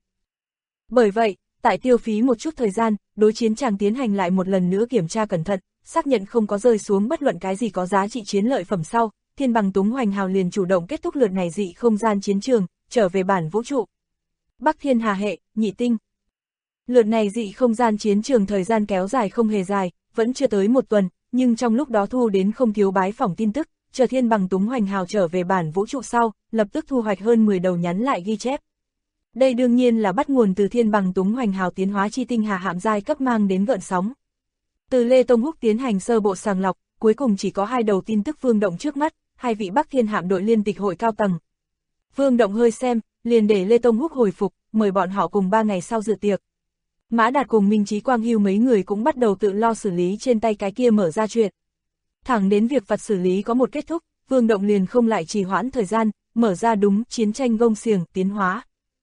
S2: Bởi vậy, tại tiêu phí một chút thời gian, đối chiến chàng tiến hành lại một lần nữa kiểm tra cẩn thận, xác nhận không có rơi xuống bất luận cái gì có giá trị chiến lợi phẩm sau, thiên bằng túng hoành hào liền chủ động kết thúc lượt này dị không gian chiến trường, trở về bản vũ trụ. Bắc Thiên Hà hệ, nhị tinh. Lượt này dị không gian chiến trường thời gian kéo dài không hề dài, vẫn chưa tới 1 tuần, nhưng trong lúc đó thu đến không thiếu bái phỏng tin tức, chờ thiên bằng túng hoành hào trở về bản vũ trụ sau, lập tức thu hoạch hơn 10 đầu nhắn lại ghi chép. Đây đương nhiên là bắt nguồn từ thiên bằng túng hoành hào tiến hóa chi tinh hà hạm giai cấp mang đến gợn sóng. Từ Lê Tông Húc tiến hành sơ bộ sàng lọc, cuối cùng chỉ có 2 đầu tin tức Vương Động trước mắt, 2 vị Bắc Thiên hạm đội liên tịch hội cao tầng. Vương Động hơi xem, liền để Lê Tông Húc hồi phục, mời bọn họ cùng 3 ngày sau dự tiệc. Mã Đạt cùng Minh Chí Quang Hưu mấy người cũng bắt đầu tự lo xử lý trên tay cái kia mở ra chuyện. Thẳng đến việc vặt xử lý có một kết thúc, Vương Động liền không lại trì hoãn thời gian, mở ra đúng chiến tranh gông xiềng, tiến hóa.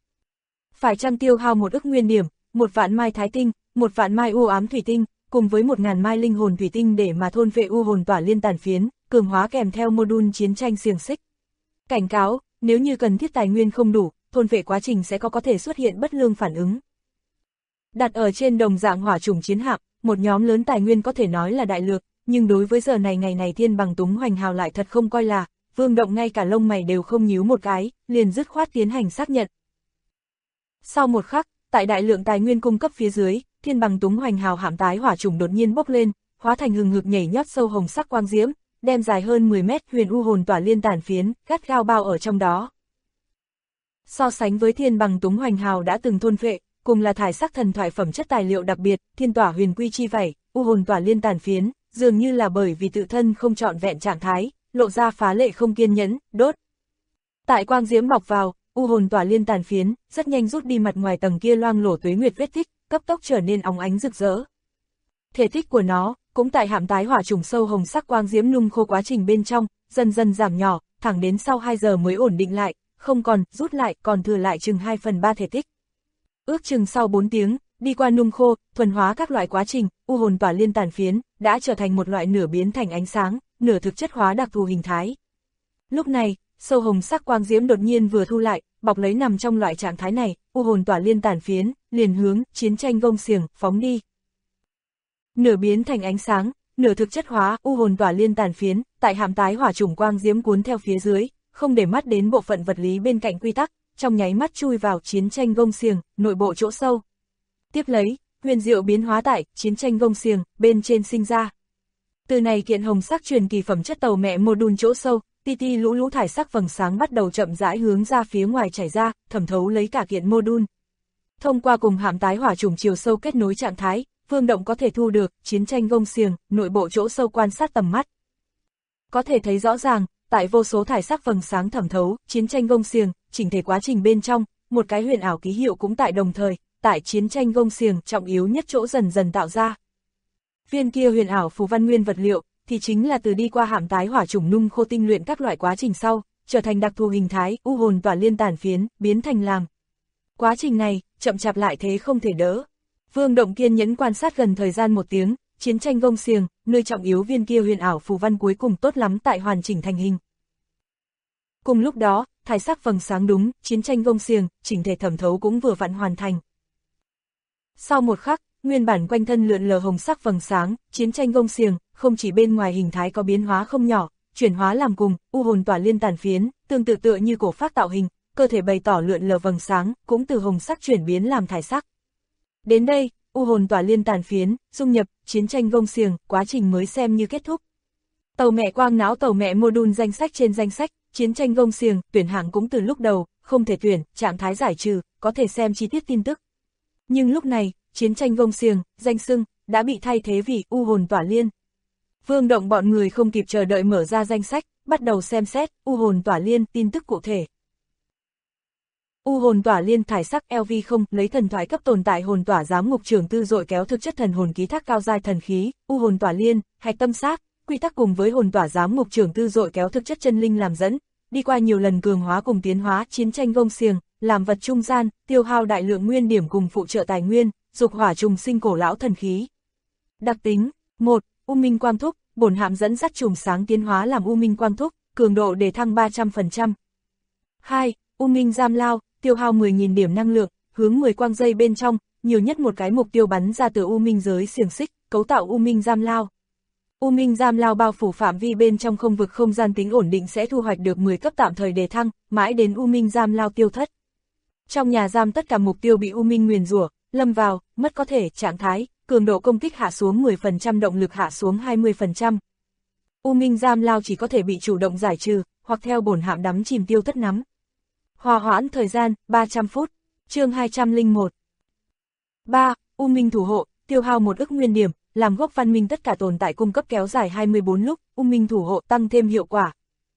S2: Phải chăng tiêu hao 1 ức nguyên điểm, 1 vạn mai thái tinh, 1 vạn mai u ám thủy tinh, cùng với 1000 mai linh hồn thủy tinh để mà thôn vệ u hồn tỏa liên tàn phiến, cường hóa kèm theo module chiến tranh xiềng xích. Cảnh cáo, nếu như cần thiết tài nguyên không đủ, thôn vệ quá trình sẽ có thể xuất hiện bất lương phản ứng. Đặt ở trên đồng dạng hỏa chủng chiến hạm, một nhóm lớn tài nguyên có thể nói là đại lược, nhưng đối với giờ này ngày này thiên bằng túng hoành hào lại thật không coi là, Vương Động ngay cả lông mày đều không nhíu một cái, liền dứt khoát tiến hành xác nhận. Sau một khắc, tại đại lượng tài nguyên cung cấp phía dưới, thiên bằng túng hoành hào hạm tái hỏa chủng đột nhiên bốc lên, hóa thành hừng hực nhảy nhót sâu hồng sắc quang diễm, đem dài hơn 10 mét huyền u hồn tỏa liên tàn phiến, gắt gao bao ở trong đó. So sánh với thiên bằng túng hoành hào đã từng thôn vệ, cùng là thải sắc thần thoại phẩm chất tài liệu đặc biệt, thiên tỏa huyền quy chi vảy, u hồn tỏa liên tàn phiến, dường như là bởi vì tự thân không trọn vẹn trạng thái, lộ ra phá lệ không kiên nhẫn, đốt. Tại quang diễm bọc vào, u hồn tỏa liên tàn phiến, rất nhanh rút đi mặt ngoài tầng kia loang lổ tuế nguyệt vết tích, cấp tốc trở nên óng ánh rực rỡ. Thể tích của nó, cũng tại hạm tái hỏa trùng sâu hồng sắc quang diễm nung khô quá trình bên trong, dần dần giảm nhỏ, thẳng đến sau 2 giờ mới ổn định lại, không còn, rút lại, còn thừa lại chừng 2/3 thể tích. Ước chừng sau 4 tiếng, đi qua nung khô, thuần hóa các loại quá trình, u hồn tỏa liên tàn phiến, đã trở thành một loại nửa biến thành ánh sáng, nửa thực chất hóa đặc thù hình thái. Lúc này, sâu hồng sắc quang diễm đột nhiên vừa thu lại, bọc lấy nằm trong loại trạng thái này, u hồn tỏa liên tàn phiến, liền hướng, chiến tranh gông xiềng, phóng đi. Nửa biến thành ánh sáng, nửa thực chất hóa, u hồn tỏa liên tàn phiến, tại hạm tái hỏa chủng quang diễm cuốn theo phía dưới, không để mắt đến bộ phận vật lý bên cạnh quy tắc, trong nháy mắt chui vào chiến tranh gông xiềng, nội bộ chỗ sâu. Tiếp lấy, huyền diệu biến hóa tại chiến tranh gông xiềng, bên trên sinh ra. Từ này kiện hồng sắc truyền kỳ phẩm chất tàu mẹ module chỗ sâu, ti ti lũ lũ thải sắc vầng sáng bắt đầu chậm rãi hướng ra phía ngoài chảy ra, thẩm thấu lấy cả kiện module. Thông qua cùng hạm tái hỏa chủng chiều sâu kết nối trạng thái, Vương Động có thể thu được chiến tranh gông xiềng, nội bộ chỗ sâu quan sát tầm mắt. Có thể thấy rõ ràng, tại vô số thải sắc vầng sáng thẩm thấu, chiến tranh gông xiềng, chỉnh thể quá trình bên trong, một cái huyền ảo ký hiệu cũng tại đồng thời, tại chiến tranh gông xiềng trọng yếu nhất chỗ dần dần tạo ra. Viên kia huyền ảo phù văn nguyên vật liệu, thì chính là từ đi qua hạm tái hỏa chủng nung khô tinh luyện các loại quá trình sau, trở thành đặc thù hình thái, u hồn tỏa liên tàn phiến, biến thành làm. Quá trình này, chậm chạp lại thế không thể đỡ. Vương Động kiên nhẫn quan sát gần thời gian 1 tiếng, chiến tranh gông xiềng, nơi trọng yếu viên kia huyền ảo phù văn cuối cùng tốt lắm tại hoàn chỉnh thành hình. Cùng lúc đó, thải sắc vầng sáng đúng, chiến tranh gông xiềng, chỉnh thể thẩm thấu cũng vừa vặn hoàn thành. Sau một khắc, nguyên bản quanh thân lượn lờ hồng sắc vầng sáng, chiến tranh gông xiềng, không chỉ bên ngoài hình thái có biến hóa không nhỏ, chuyển hóa làm cùng, u hồn tỏa liên tàn phiến, tương tự tựa như cổ phác tạo hình, cơ thể bày tỏ lượn lờ vầng sáng, cũng từ hồng sắc chuyển biến làm thải sắc. Đến đây, u hồn tỏa liên tàn phiến, dung nhập, chiến tranh gông xiềng, quá trình mới xem như kết thúc. Tàu mẹ quang não tàu mẹ module danh sách trên danh sách, chiến tranh gông xiềng, tuyển hạng cũng từ lúc đầu, không thể tuyển, trạng thái giải trừ, có thể xem chi tiết tin tức. Nhưng lúc này, chiến tranh gông xiềng, danh xưng, đã bị thay thế vì u hồn tỏa liên. Vương Động bọn người không kịp chờ đợi mở ra danh sách, bắt đầu xem xét, u hồn tỏa liên, tin tức cụ thể. U hồn tỏa liên thải sắc LV0 lấy thần thoại cấp tồn tại hồn tỏa giám ngục trưởng tư dội kéo thực chất thần hồn ký thác cao giai thần khí, u hồn tỏa liên, hạch tâm xác, quy tắc cùng với hồn tỏa giám ngục trưởng tư dội kéo thực chất chân linh làm dẫn, đi qua nhiều lần cường hóa cùng tiến hóa chiến tranh gông xiềng, làm vật trung gian, tiêu hao đại lượng nguyên điểm cùng phụ trợ tài nguyên, dục hỏa trùng sinh cổ lão thần khí. Đặc tính: 1. U Minh Quang Thúc, bổn hạm dẫn dắt chùm sáng tiến hóa làm U Minh Quang Thúc, cường độ để thăng 300%. 2. U Minh Giam Lao, tiêu hao 10.000 điểm năng lượng, hướng 10 quang dây bên trong, nhiều nhất một cái mục tiêu bắn ra từ U Minh giới xiềng xích, cấu tạo U Minh Giam Lao. U Minh Giam Lao bao phủ phạm vi bên trong không vực không gian tính ổn định sẽ thu hoạch được 10 cấp tạm thời đề thăng, mãi đến U Minh Giam Lao tiêu thất. Trong nhà giam tất cả mục tiêu bị U Minh nguyền rủa, lâm vào, mất có thể, trạng thái, cường độ công kích hạ xuống 10%, động lực hạ xuống 20%. U Minh Giam Lao chỉ có thể bị chủ động giải trừ, hoặc theo bổn hạm đắm chìm tiêu thất nắm. Hòa hoãn thời gian, 300 phút. Chương 201. 3. U Minh Thủ Hộ, tiêu hao 1 ức nguyên điểm, làm gốc văn minh tất cả tồn tại cung cấp kéo dài 24 lúc, U Minh Thủ Hộ tăng thêm hiệu quả.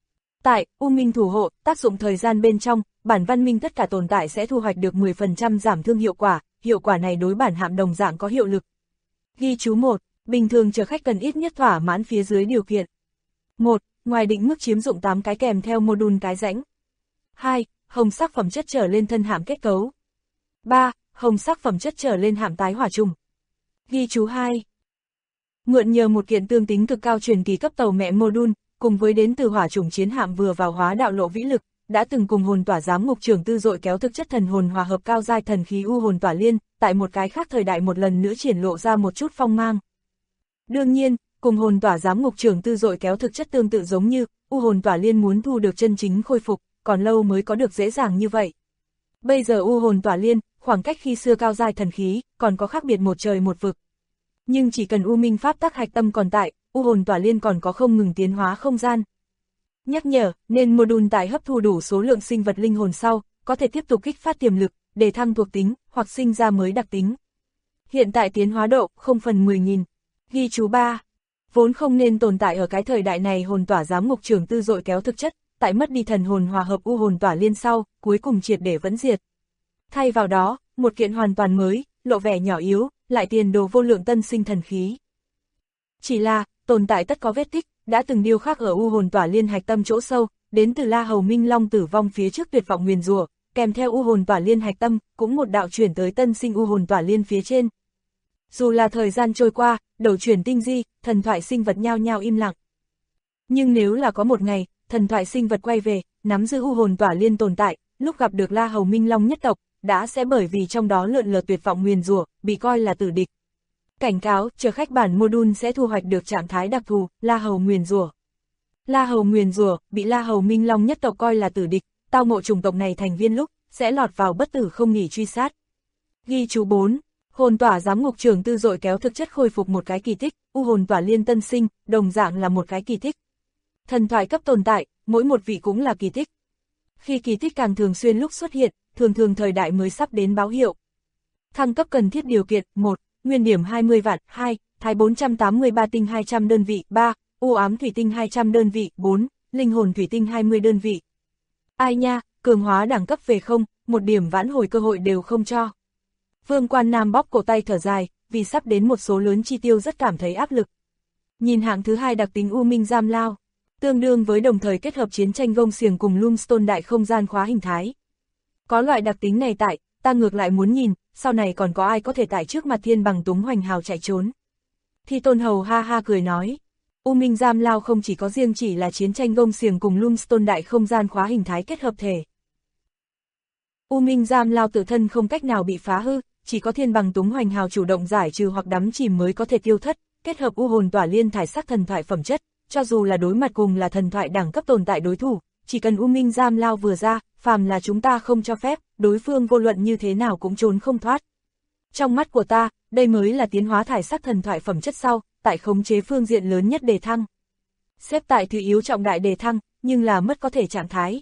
S2: Tại U Minh Thủ Hộ, tác dụng thời gian bên trong, bản văn minh tất cả tồn tại sẽ thu hoạch được 10% giảm thương hiệu quả này đối bản hạm đồng dạng có hiệu lực. Ghi chú 1, bình thường chở khách cần ít nhất thỏa mãn phía dưới điều kiện. 1. Ngoài định mức chiếm dụng 8 cái kèm theo module cái rãnh. 2. Hồng sắc phẩm chất trở lên thân hạm kết cấu. 3. Hồng sắc phẩm chất trở lên hạm tái hỏa trùng. Ghi chú 2. Mượn nhờ một kiện tương tính cực cao truyền kỳ cấp tàu mẹ module, cùng với đến từ hỏa trùng chiến hạm vừa vào hóa đạo lộ vĩ lực, đã từng cùng hồn tỏa giám ngục trưởng tư dội kéo thực chất thần hồn hòa hợp cao giai thần khí u hồn tỏa liên, tại một cái khác thời đại một lần nữa triển lộ ra một chút phong mang. Đương nhiên, cùng hồn tỏa giám ngục trưởng tư dội kéo thực chất tương tự giống như, u hồn tỏa liên muốn thu được chân chính khôi phục, còn lâu mới có được dễ dàng như vậy. Bây giờ u hồn tỏa liên, khoảng cách khi xưa cao giai thần khí, còn có khác biệt một trời một vực. Nhưng chỉ cần u minh pháp tắc hạch tâm còn tại, u hồn tỏa liên còn có không ngừng tiến hóa không gian. Nhắc nhở, nên module tại hấp thu đủ số lượng sinh vật linh hồn sau, có thể tiếp tục kích phát tiềm lực, để thăng thuộc tính, hoặc sinh ra mới đặc tính. Hiện tại tiến hóa độ, 0/10.000. Ghi chú 3. Vốn không nên tồn tại ở cái thời đại này hồn tỏa giám ngục trưởng tư dội kéo thực chất, tại mất đi thần hồn hòa hợp u hồn tỏa liên sau, cuối cùng triệt để vẫn diệt. Thay vào đó, một kiện hoàn toàn mới, lộ vẻ nhỏ yếu, lại tiền đồ vô lượng tân sinh thần khí. Chỉ là, tồn tại tất có vết tích, đã từng điêu khắc ở u hồn tỏa liên hạch tâm chỗ sâu, đến từ La Hầu Minh Long tử vong phía trước tuyệt vọng nguyền rủa, kèm theo u hồn tỏa liên hạch tâm, cũng một đạo chuyển tới tân sinh u hồn tỏa liên phía trên. Dù là thời gian trôi qua, đầu chuyển tinh di, thần thoại sinh vật nhao nhao im lặng. Nhưng nếu là có một ngày, thần thoại sinh vật quay về, nắm giữ u hồn tỏa liên tồn tại, lúc gặp được La Hầu Minh Long nhất tộc, đã sẽ bởi vì trong đó lượn lờ tuyệt vọng nguyền rủa, bị coi là tử địch. Cảnh cáo, chờ khách bản module sẽ thu hoạch được trạng thái đặc thù, La Hầu nguyền rủa. La Hầu nguyền rủa, bị La Hầu Minh Long nhất tộc coi là tử địch, tao ngộ chủng tộc này thành viên lúc, sẽ lọt vào bất tử không nghỉ truy sát. Ghi chú 4, hồn tỏa giám ngục trưởng tư dội kéo thực chất khôi phục một cái kỳ tích, u hồn tỏa liên tân sinh, đồng dạng là một cái kỳ tích. Thần thoại cấp tồn tại, mỗi một vị cũng là kỳ tích. Khi kỳ tích càng thường xuyên lúc xuất hiện, thường thời đại mới sắp đến báo hiệu. Thăng cấp cần thiết điều kiện: 1. Nguyên điểm 20 vạn, 2. Thái 483 tinh 200 đơn vị, 3. U ám thủy tinh 200 đơn vị, 4. Linh hồn thủy tinh 20 đơn vị. Ai nha, cường hóa đẳng cấp về không, một điểm vãn hồi cơ hội đều không cho. Vương Quan Nam bóp cổ tay thở dài, vì sắp đến một số lớn chi tiêu rất cảm thấy áp lực. Nhìn hạng thứ 2 đặc tính U Minh Giam Lao, tương đương với đồng thời kết hợp chiến tranh gông xiềng cùng Lumstone đại không gian khóa hình thái. Có loại đặc tính này tại, ta ngược lại muốn nhìn, sau này còn có ai có thể tại trước mặt thiên bằng túng hoành hào chạy trốn. Thi Tôn Hầu ha ha cười nói, U Minh Giam Lao không chỉ có riêng chỉ là chiến tranh gông xiềng cùng Lumstone đại không gian khóa hình thái kết hợp thể. U Minh Giam Lao tự thân không cách nào bị phá hư, chỉ có thiên bằng túng hoành hào chủ động giải trừ hoặc đắm chìm mới có thể tiêu thất, kết hợp U hồn tỏa liên thải sắc thần thoại phẩm chất, cho dù là đối mặt cùng là thần thoại đẳng cấp tồn tại đối thủ, chỉ cần U Minh Giam Lao vừa ra, phàm là chúng ta không cho phép, đối phương vô luận như thế nào cũng trốn không thoát. Trong mắt của ta, đây mới là tiến hóa thải sắc thần thoại phẩm chất sau, tại khống chế phương diện lớn nhất đề thăng. Xếp tại thứ yếu trọng đại đề thăng, nhưng là mất có thể trạng thái.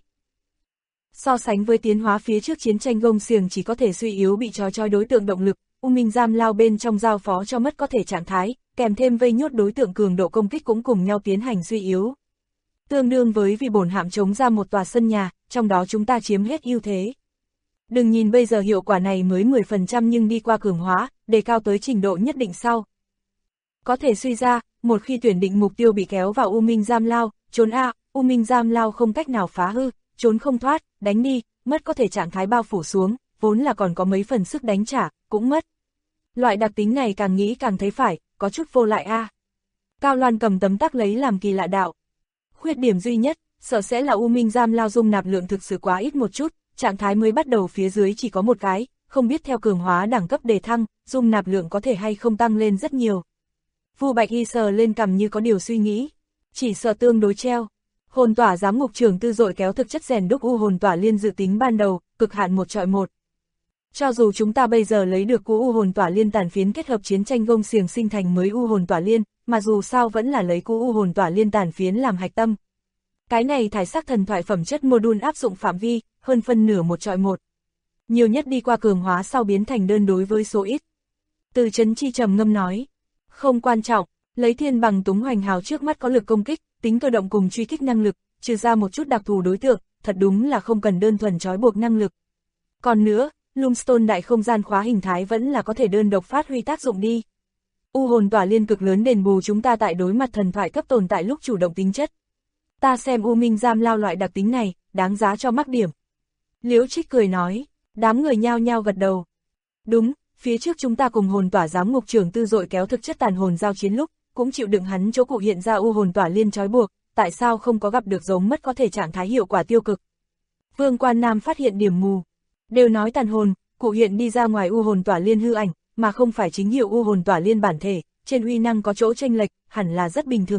S2: So sánh với tiến hóa phía trước chiến tranh gông xiềng chỉ có thể suy yếu bị trói đối tượng động lực, U Minh Giam Lao bên trong giao phó cho mất có thể trạng thái, kèm thêm vây nhốt đối tượng cường độ công kích cũng cùng nhau tiến hành suy yếu. Tương đương với vì bổn hạm chống ra một tòa sân nhà, trong đó chúng ta chiếm hết ưu thế. Đừng nhìn bây giờ hiệu quả này mới 10% nhưng đi qua cường hóa, đề cao tới trình độ nhất định sau. Có thể suy ra, một khi tuyển định mục tiêu bị kéo vào U Minh Giam Lao, trốn U Minh Giam Lao không cách nào phá hư, trốn không thoát, đánh đi, mất có thể trạng thái bao phủ xuống, vốn là còn có mấy phần sức đánh trả, cũng mất. Loại đặc tính này càng nghĩ càng thấy phải, có chút vô lại Cao Loan cầm tấm tắc lấy làm kỳ lạ đạo. Khuyết điểm duy nhất, sợ sẽ là U Minh Giam Lao dung nạp lượng thực sự quá ít một chút, trạng thái mới bắt đầu phía dưới chỉ có một cái, không biết theo cường hóa đẳng cấp đề thăng, dung nạp lượng có thể hay không tăng lên rất nhiều. Vu Bạch Y sờ lên cằm như có điều suy nghĩ, chỉ sợ tương đối treo. Hồn tỏa giám ngục trường tư dội kéo thực chất rèn đúc U hồn tỏa liên dự tính ban đầu, cực hạn 1-1. Cho dù chúng ta bây giờ lấy được cũ U hồn tỏa liên tàn phiến kết hợp chiến tranh gông xiềng sinh thành mới U hồn tỏa liên, mà dù sao vẫn là lấy cũ U hồn tỏa liên tàn phiến làm hạch tâm. Cái này thải sắc thần thoại phẩm chất module áp dụng phạm vi, hơn phân nửa 1-1. Nhiều nhất đi qua cường hóa sau biến thành đơn đối với số ít. Từ Chấn Chi trầm ngâm nói, không quan trọng, lấy thiên bằng túng hoành hào trước mắt có lực công kích, tính cơ động cùng truy kích năng lực, trừ ra một chút đặc thù đối tượng, thật đúng là không cần đơn thuần trói buộc năng lực. Còn nữa, Lumstone đại không gian khóa hình thái vẫn là có thể đơn độc phát huy tác dụng đi. U hồn tỏa liên cực lớn đền bù chúng ta tại đối mặt thần thoại cấp tồn tại lúc chủ động tính chất. Ta xem U Minh Giam Lao loại đặc tính này, đáng giá cho mắc điểm. Liễu Trích cười nói, đám người nhao nhao gật đầu. Đúng, phía trước chúng ta cùng hồn tỏa giám ngục trưởng tư dội kéo thực chất tàn hồn giao chiến lúc, cũng chịu đựng hắn chỗ cụ hiện ra U hồn tỏa liên trói buộc, tại sao không có gặp được giống mất có thể trạng thái hiệu quả tiêu cực. Vương Quan Nam phát hiện điểm mù. Đều nói tàn hồn, cụ hiện đi ra ngoài U hồn tỏa liên hư ảnh, mà không phải chính hiệu U hồn tỏa liên bản thể, trên uy năng có chỗ chênh lệch, hẳn là rất bình thường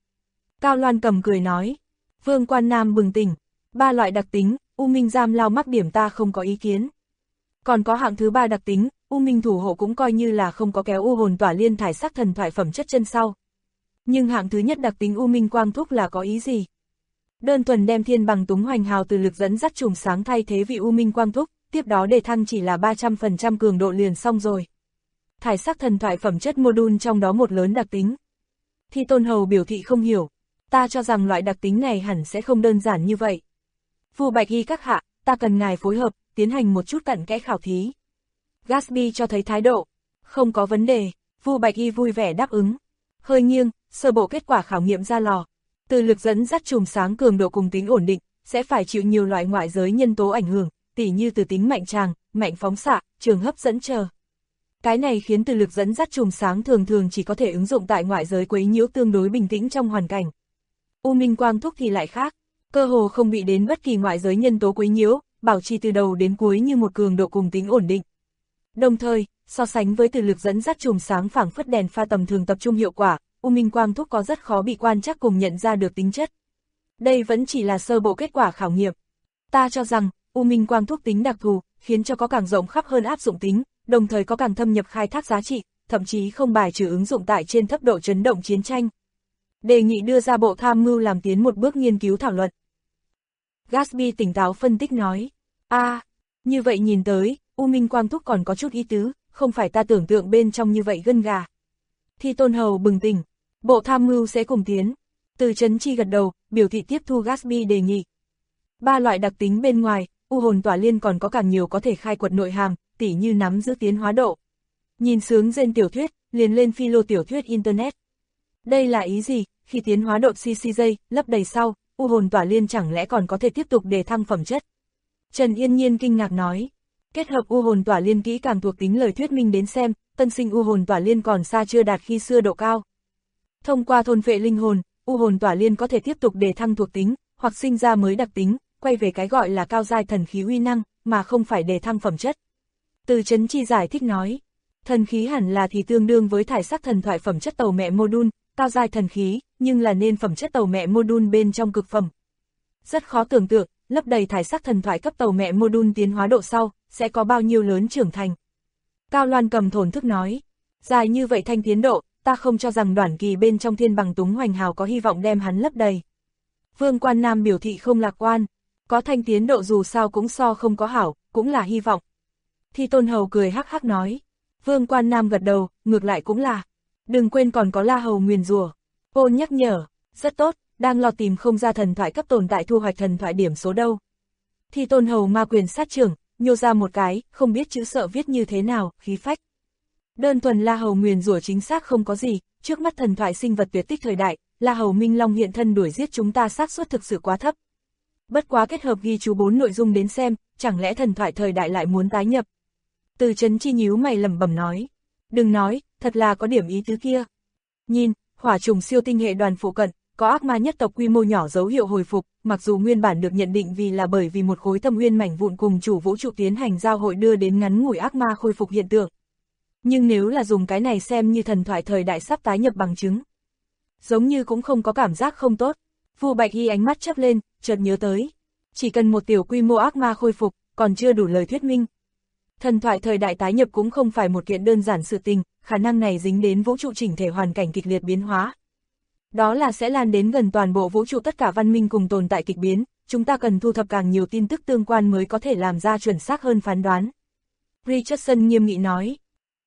S2: Cao Loan cầm cười nói. Vương Quan Nam bừng tỉnh, 3 loại đặc tính, U Minh Giam Lao mắc điểm ta không có ý kiến. Còn có hạng thứ 3 đặc tính, U Minh Thủ Hộ cũng coi như là không có kéo U hồn tỏa liên thải sắc thần thoại phẩm chất chân sau. Nhưng hạng thứ nhất đặc tính U Minh Quang Thúc là có ý gì? Đơn thuần đem thiên bằng túng hoành hào từ lực dẫn dắt trùng sáng thay thế vị U Minh Quang Thúc, tiếp đó đề thăng chỉ là 300% cường độ liền xong rồi. Thải sắc thần thoại phẩm chất module trong đó một lớn đặc tính. Thi Tôn Hầu biểu thị không hiểu, ta cho rằng loại đặc tính này hẳn sẽ không đơn giản như vậy. Vu Bạch Y các hạ, ta cần ngài phối hợp, tiến hành một chút cặn kẽ khảo thí. Gatsby cho thấy thái độ, không có vấn đề, Vu Bạch Y vui vẻ đáp ứng. Hơi nghiêng, sơ bộ kết quả khảo nghiệm ra lò. Từ lực dẫn dắt chùm sáng cường độ cùng tính ổn định, sẽ phải chịu nhiều loại ngoại giới nhân tố ảnh hưởng, tỉ như từ tính mạnh tràng, mạnh phóng xạ, trường hấp dẫn chờ. Cái này khiến từ lực dẫn dắt chùm sáng thường thường chỉ có thể ứng dụng tại ngoại giới quấy nhiễu tương đối bình tĩnh trong hoàn cảnh. U Minh Quang Thúc thì lại khác, cơ hồ không bị đến bất kỳ ngoại giới nhân tố quấy nhiễu, bảo trì từ đầu đến cuối như một cường độ cùng tính ổn định. Đồng thời, so sánh với từ lực dẫn dắt chùm sáng phảng phất đèn pha tầm thường tập trung hiệu quả, U Minh Quang Thúc có rất khó bị quan trắc cùng nhận ra được tính chất. Đây vẫn chỉ là sơ bộ kết quả khảo nghiệm. Ta cho rằng, U Minh Quang Thúc tính đặc thù, khiến cho có càng rộng khắp hơn áp dụng tính, đồng thời có càng thâm nhập khai thác giá trị, thậm chí không bài trừ ứng dụng tại trên thấp độ chấn động chiến tranh. Đề nghị đưa ra bộ tham mưu làm tiến một bước nghiên cứu thảo luận. Gatsby tỉnh táo phân tích nói, như vậy nhìn tới, U Minh Quang Thúc còn có chút ý tứ, không phải ta tưởng tượng bên trong như vậy gân gà. Thi Tôn Hầu bừng tỉnh, bộ tham mưu sẽ cùng tiến. Từ Chấn Chi gật đầu, biểu thị tiếp thu Gatsby đề nghị. 3 loại đặc tính bên ngoài, U hồn tỏa liên còn có càng nhiều có thể khai quật nội hàm, tỉ như nắm giữ tiến hóa độ. Nhìn sướng trên tiểu thuyết, liền lên philo tiểu thuyết Internet. Đây là ý gì, khi tiến hóa độ CCJ, lấp đầy sau, u hồn tỏa liên chẳng lẽ còn có thể tiếp tục đề thăng phẩm chất? Trần Yên Nhiên kinh ngạc nói. Kết hợp u hồn tỏa liên kỹ càng thuộc tính lời thuyết minh đến xem, tân sinh u hồn tỏa liên còn xa chưa đạt khi xưa độ cao. Thông qua thôn phệ linh hồn, u hồn tỏa liên có thể tiếp tục đề thăng thuộc tính, hoặc sinh ra mới đặc tính, quay về cái gọi là cao giai thần khí uy năng, mà không phải đề thăng phẩm chất. Từ Chấn Chi giải thích nói, thần khí hẳn là thì tương đương với thải sắc thần thoại phẩm chất tàu mẹ module, cao giai thần khí, nhưng là nên phẩm chất tàu mẹ module bên trong cực phẩm. Rất khó tưởng tượng, lấp đầy thải sắc thần thoại cấp tàu mẹ module tiến hóa độ sau, sẽ có bao nhiêu lớn trưởng thành. Cao Loan Cầm thổn thức nói, dài như vậy thanh tiến độ, ta không cho rằng Đoản Kỳ bên trong Thiên Bằng Túng Hoành Hào có hy vọng đem hắn lấp đầy. Vương Quan Nam biểu thị không lạc quan, có thanh tiến độ dù sao cũng so không có hảo, cũng là hy vọng. Thi Tôn Hầu cười hắc hắc nói, Vương Quan Nam gật đầu, ngược lại cũng là. Đừng quên còn có La Hầu nguyền rủa. Ôn nhắc nhở, rất tốt, đang lo tìm không ra thần thoại cấp tồn tại thu hoạch thần thoại điểm số đâu. Thi Tôn Hầu ma quyền sát trưởng, nhô ra một cái, không biết chữ sợ viết như thế nào, khí phách. Đơn thuần La Hầu nguyền rủa chính xác không có gì, trước mắt thần thoại sinh vật tuyệt tích thời đại, La Hầu Minh Long hiện thân đuổi giết chúng ta xác suất thực sự quá thấp. Bất quá kết hợp ghi chú 4 nội dung đến xem, chẳng lẽ thần thoại thời đại lại muốn tái nhập. Từ Chấn Chi nhíu mày lẩm bẩm nói, đừng nói, thật là có điểm ý tứ kia. Nhìn, hỏa trùng siêu tinh hệ đoàn phụ cận, có ác ma nhất tộc quy mô nhỏ dấu hiệu hồi phục, mặc dù nguyên bản được nhận định vì là bởi vì một khối thâm uyên mảnh vụn cùng chủ vũ trụ tiến hành giao hội đưa đến ngắn ngủi ác ma khôi phục hiện tượng. Nhưng nếu là dùng cái này xem như thần thoại thời đại sắp tái nhập bằng chứng, giống như cũng không có cảm giác không tốt. Vu Bạch Hy ánh mắt chớp lên, chợt nhớ tới, chỉ cần một tiểu quy mô ác ma khôi phục, còn chưa đủ lời thuyết minh. Thần thoại thời đại tái nhập cũng không phải một kiện đơn giản sự tình, khả năng này dính đến vũ trụ chỉnh thể hoàn cảnh kịch liệt biến hóa. Đó là sẽ lan đến gần toàn bộ vũ trụ tất cả văn minh cùng tồn tại kịch biến, chúng ta cần thu thập càng nhiều tin tức tương quan mới có thể làm ra chuẩn xác hơn phán đoán. Richardson nghiêm nghị nói.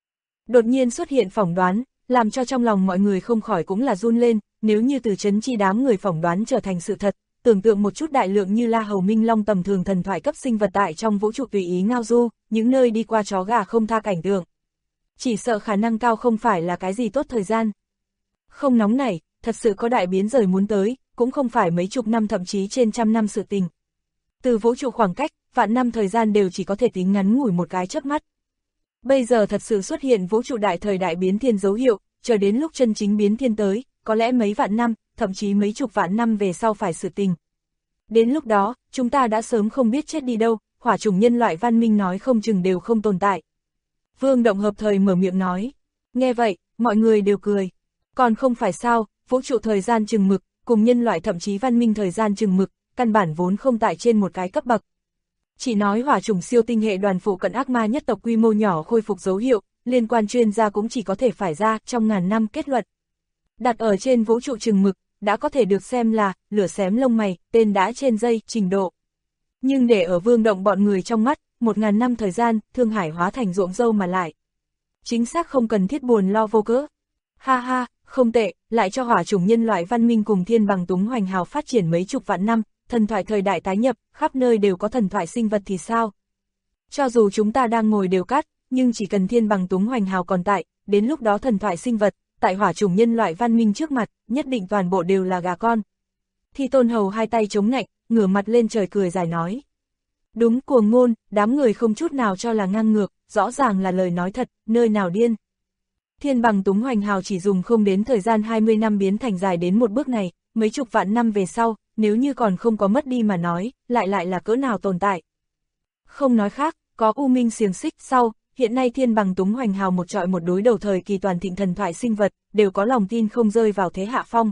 S2: Đột nhiên xuất hiện phỏng đoán, làm cho trong lòng mọi người không khỏi cũng là run lên, nếu như Từ Chấn Chi đám người phỏng đoán trở thành sự thật, tưởng tượng một chút đại lượng như La Hầu Minh Long tầm thường thần thoại cấp sinh vật tại trong vũ trụ tùy ý ngao du, những nơi đi qua chó gà không tha cảnh tượng. Chỉ sợ khả năng cao không phải là cái gì tốt thời gian. Không nóng nảy, thật sự có đại biến rời muốn tới, cũng không phải mấy chục năm thậm chí trên trăm năm sự tình. Từ vũ trụ khoảng cách, vạn năm thời gian đều chỉ có thể tính ngắn ngủi một cái chớp mắt. Bây giờ thật sự xuất hiện vũ trụ đại thời đại biến thiên dấu hiệu, chờ đến lúc chân chính biến thiên tới, có lẽ mấy vạn năm, thậm chí mấy chục vạn năm về sau phải sự tình. Đến lúc đó, chúng ta đã sớm không biết chết đi đâu, hỏa chủng nhân loại văn minh nói không chừng đều không tồn tại. Vương Động hợp thời mở miệng nói. Nghe vậy, mọi người đều cười. Còn không phải sao, vũ trụ thời gian chừng mực, cùng nhân loại thậm chí văn minh thời gian chừng mực, căn bản vốn không tại trên một cái cấp bậc. Chỉ nói hỏa chủng siêu tinh hệ đoàn phụ cận ác ma nhất tộc quy mô nhỏ khôi phục dấu hiệu, liên quan chuyên gia cũng chỉ có thể phải ra trong ngàn năm kết luận. Đặt ở trên vũ trụ chừng mực, đã có thể được xem là lửa xém lông mày, tên đã trên dây, trình độ. Nhưng để ở Vương Động bọn người trong mắt, 1000 năm thời gian, Thương Hải hóa thành ruộng dâu mà lại. Chính xác không cần thiết buồn lo vô cớ. Ha ha, không tệ, lại cho hỏa chủng nhân loại văn minh cùng Thiên Bằng Túng Hoành Hào phát triển mấy chục vạn năm, thần thoại thời đại tái nhập, khắp nơi đều có thần thoại sinh vật thì sao? Cho dù chúng ta đang ngồi đều cắt, nhưng chỉ cần Thiên Bằng Túng Hoành Hào còn tại, đến lúc đó thần thoại sinh vật, tại hỏa chủng nhân loại văn minh trước mặt, nhất định toàn bộ đều là gà con. Thi Tôn Hầu hai tay chống nạnh, ngửa mặt lên trời cười dài nói. Đúng cuồng ngôn, đám người không chút nào cho là ngang ngược, rõ ràng là lời nói thật, nơi nào điên. Thiên Bằng Túng Hoành Hào chỉ dùng không đến thời gian 20 năm biến thành dài đến một bước này, mấy chục vạn năm về sau, nếu như còn không có mất đi mà nói, lại là cỡ nào tồn tại. Không nói khác, có U Minh xiềng xích sau, hiện nay Thiên Bằng Túng Hoành Hào một trọi một đối đầu thời kỳ toàn thịnh thần thoại sinh vật, đều có lòng tin không rơi vào thế hạ phong.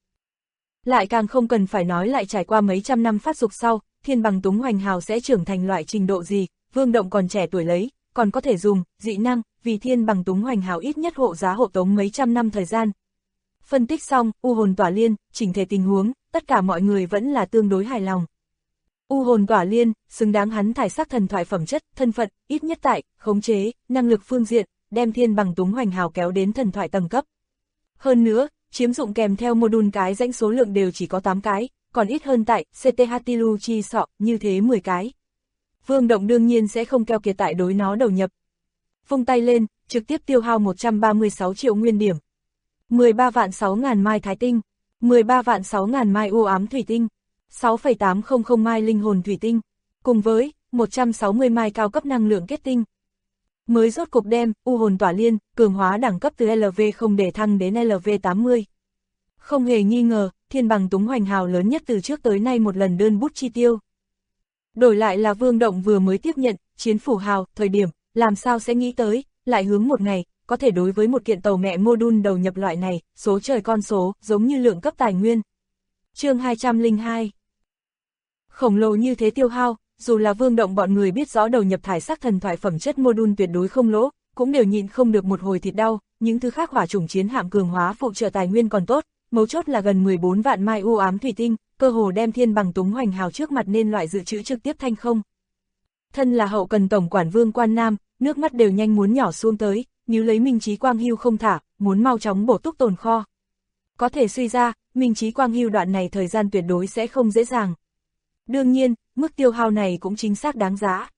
S2: Lại càng không cần phải nói lại trải qua mấy trăm năm phát dục sau, Thiên Bằng Túng Hoành Hào sẽ trưởng thành loại trình độ gì, Vương Động còn trẻ tuổi lấy, còn có thể dùng, dị năng, vì Thiên Bằng Túng Hoành Hào ít nhất hộ giá hộ tống mấy trăm năm thời gian. Phân tích xong, U hồn tỏa liên, chỉnh thể tình huống, tất cả mọi người vẫn là tương đối hài lòng. U hồn tỏa liên, xứng đáng hắn thải sắc thần thoại phẩm chất, thân phận, ít nhất tại, khống chế, năng lực phương diện, đem Thiên Bằng Túng Hoành Hào kéo đến thần thoại tầng cấp. Hơn nữa, chiếm dụng kèm theo module cái danh số lượng đều chỉ có 8 cái, còn ít hơn tại CTHTLU chi sọ, như thế 10 cái. Vương Động đương nhiên sẽ không keo kiệt tại đối nó đầu nhập. vung tay lên, trực tiếp tiêu hao 136 triệu nguyên điểm. 13 vạn 6.000 mai thái tinh, 13 vạn 6.000 mai u ám thủy tinh, 6,800 mai linh hồn thủy tinh, cùng với 160 mai cao cấp năng lượng kết tinh. Mới rốt cục đem u hồn tỏa liên, cường hóa đẳng cấp từ LV0 để thăng đến LV80. Không hề nghi ngờ, thiên bằng túng hoành hào lớn nhất từ trước tới nay một lần đơn bút chi tiêu. Đổi lại là Vương Động vừa mới tiếp nhận chiến phủ hào, thời điểm, làm sao sẽ nghĩ tới, lại hướng một ngày, có thể đối với một kiện tàu mẹ module đầu nhập loại này, số trời con số, giống như lượng cấp tài nguyên. Chương 202. Khổng lồ như thế tiêu hao, dù là Vương Động bọn người biết rõ đầu nhập thải sắc thần thoại phẩm chất module tuyệt đối không lỗ, cũng đều nhịn không được một hồi thịt đau, những thứ khác hỏa chủng chiến hạm cường hóa phụ trợ tài nguyên còn tốt, mấu chốt là gần 14 vạn mai u ám thủy tinh, cơ hồ đem thiên bằng túng hoành hào trước mặt nên loại dự trữ trực tiếp thanh không. Thân là hậu cần tổng quản Vương Quan Nam, nước mắt đều nhanh muốn nhỏ xuống tới, níu lấy Minh Chí Quang Hưu không thả, muốn mau chóng bổ túc tồn kho. Có thể suy ra, Minh Chí Quang Hưu đoạn này thời gian tuyệt đối sẽ không dễ dàng. Đương nhiên, mức tiêu hao này cũng chính xác đáng giá.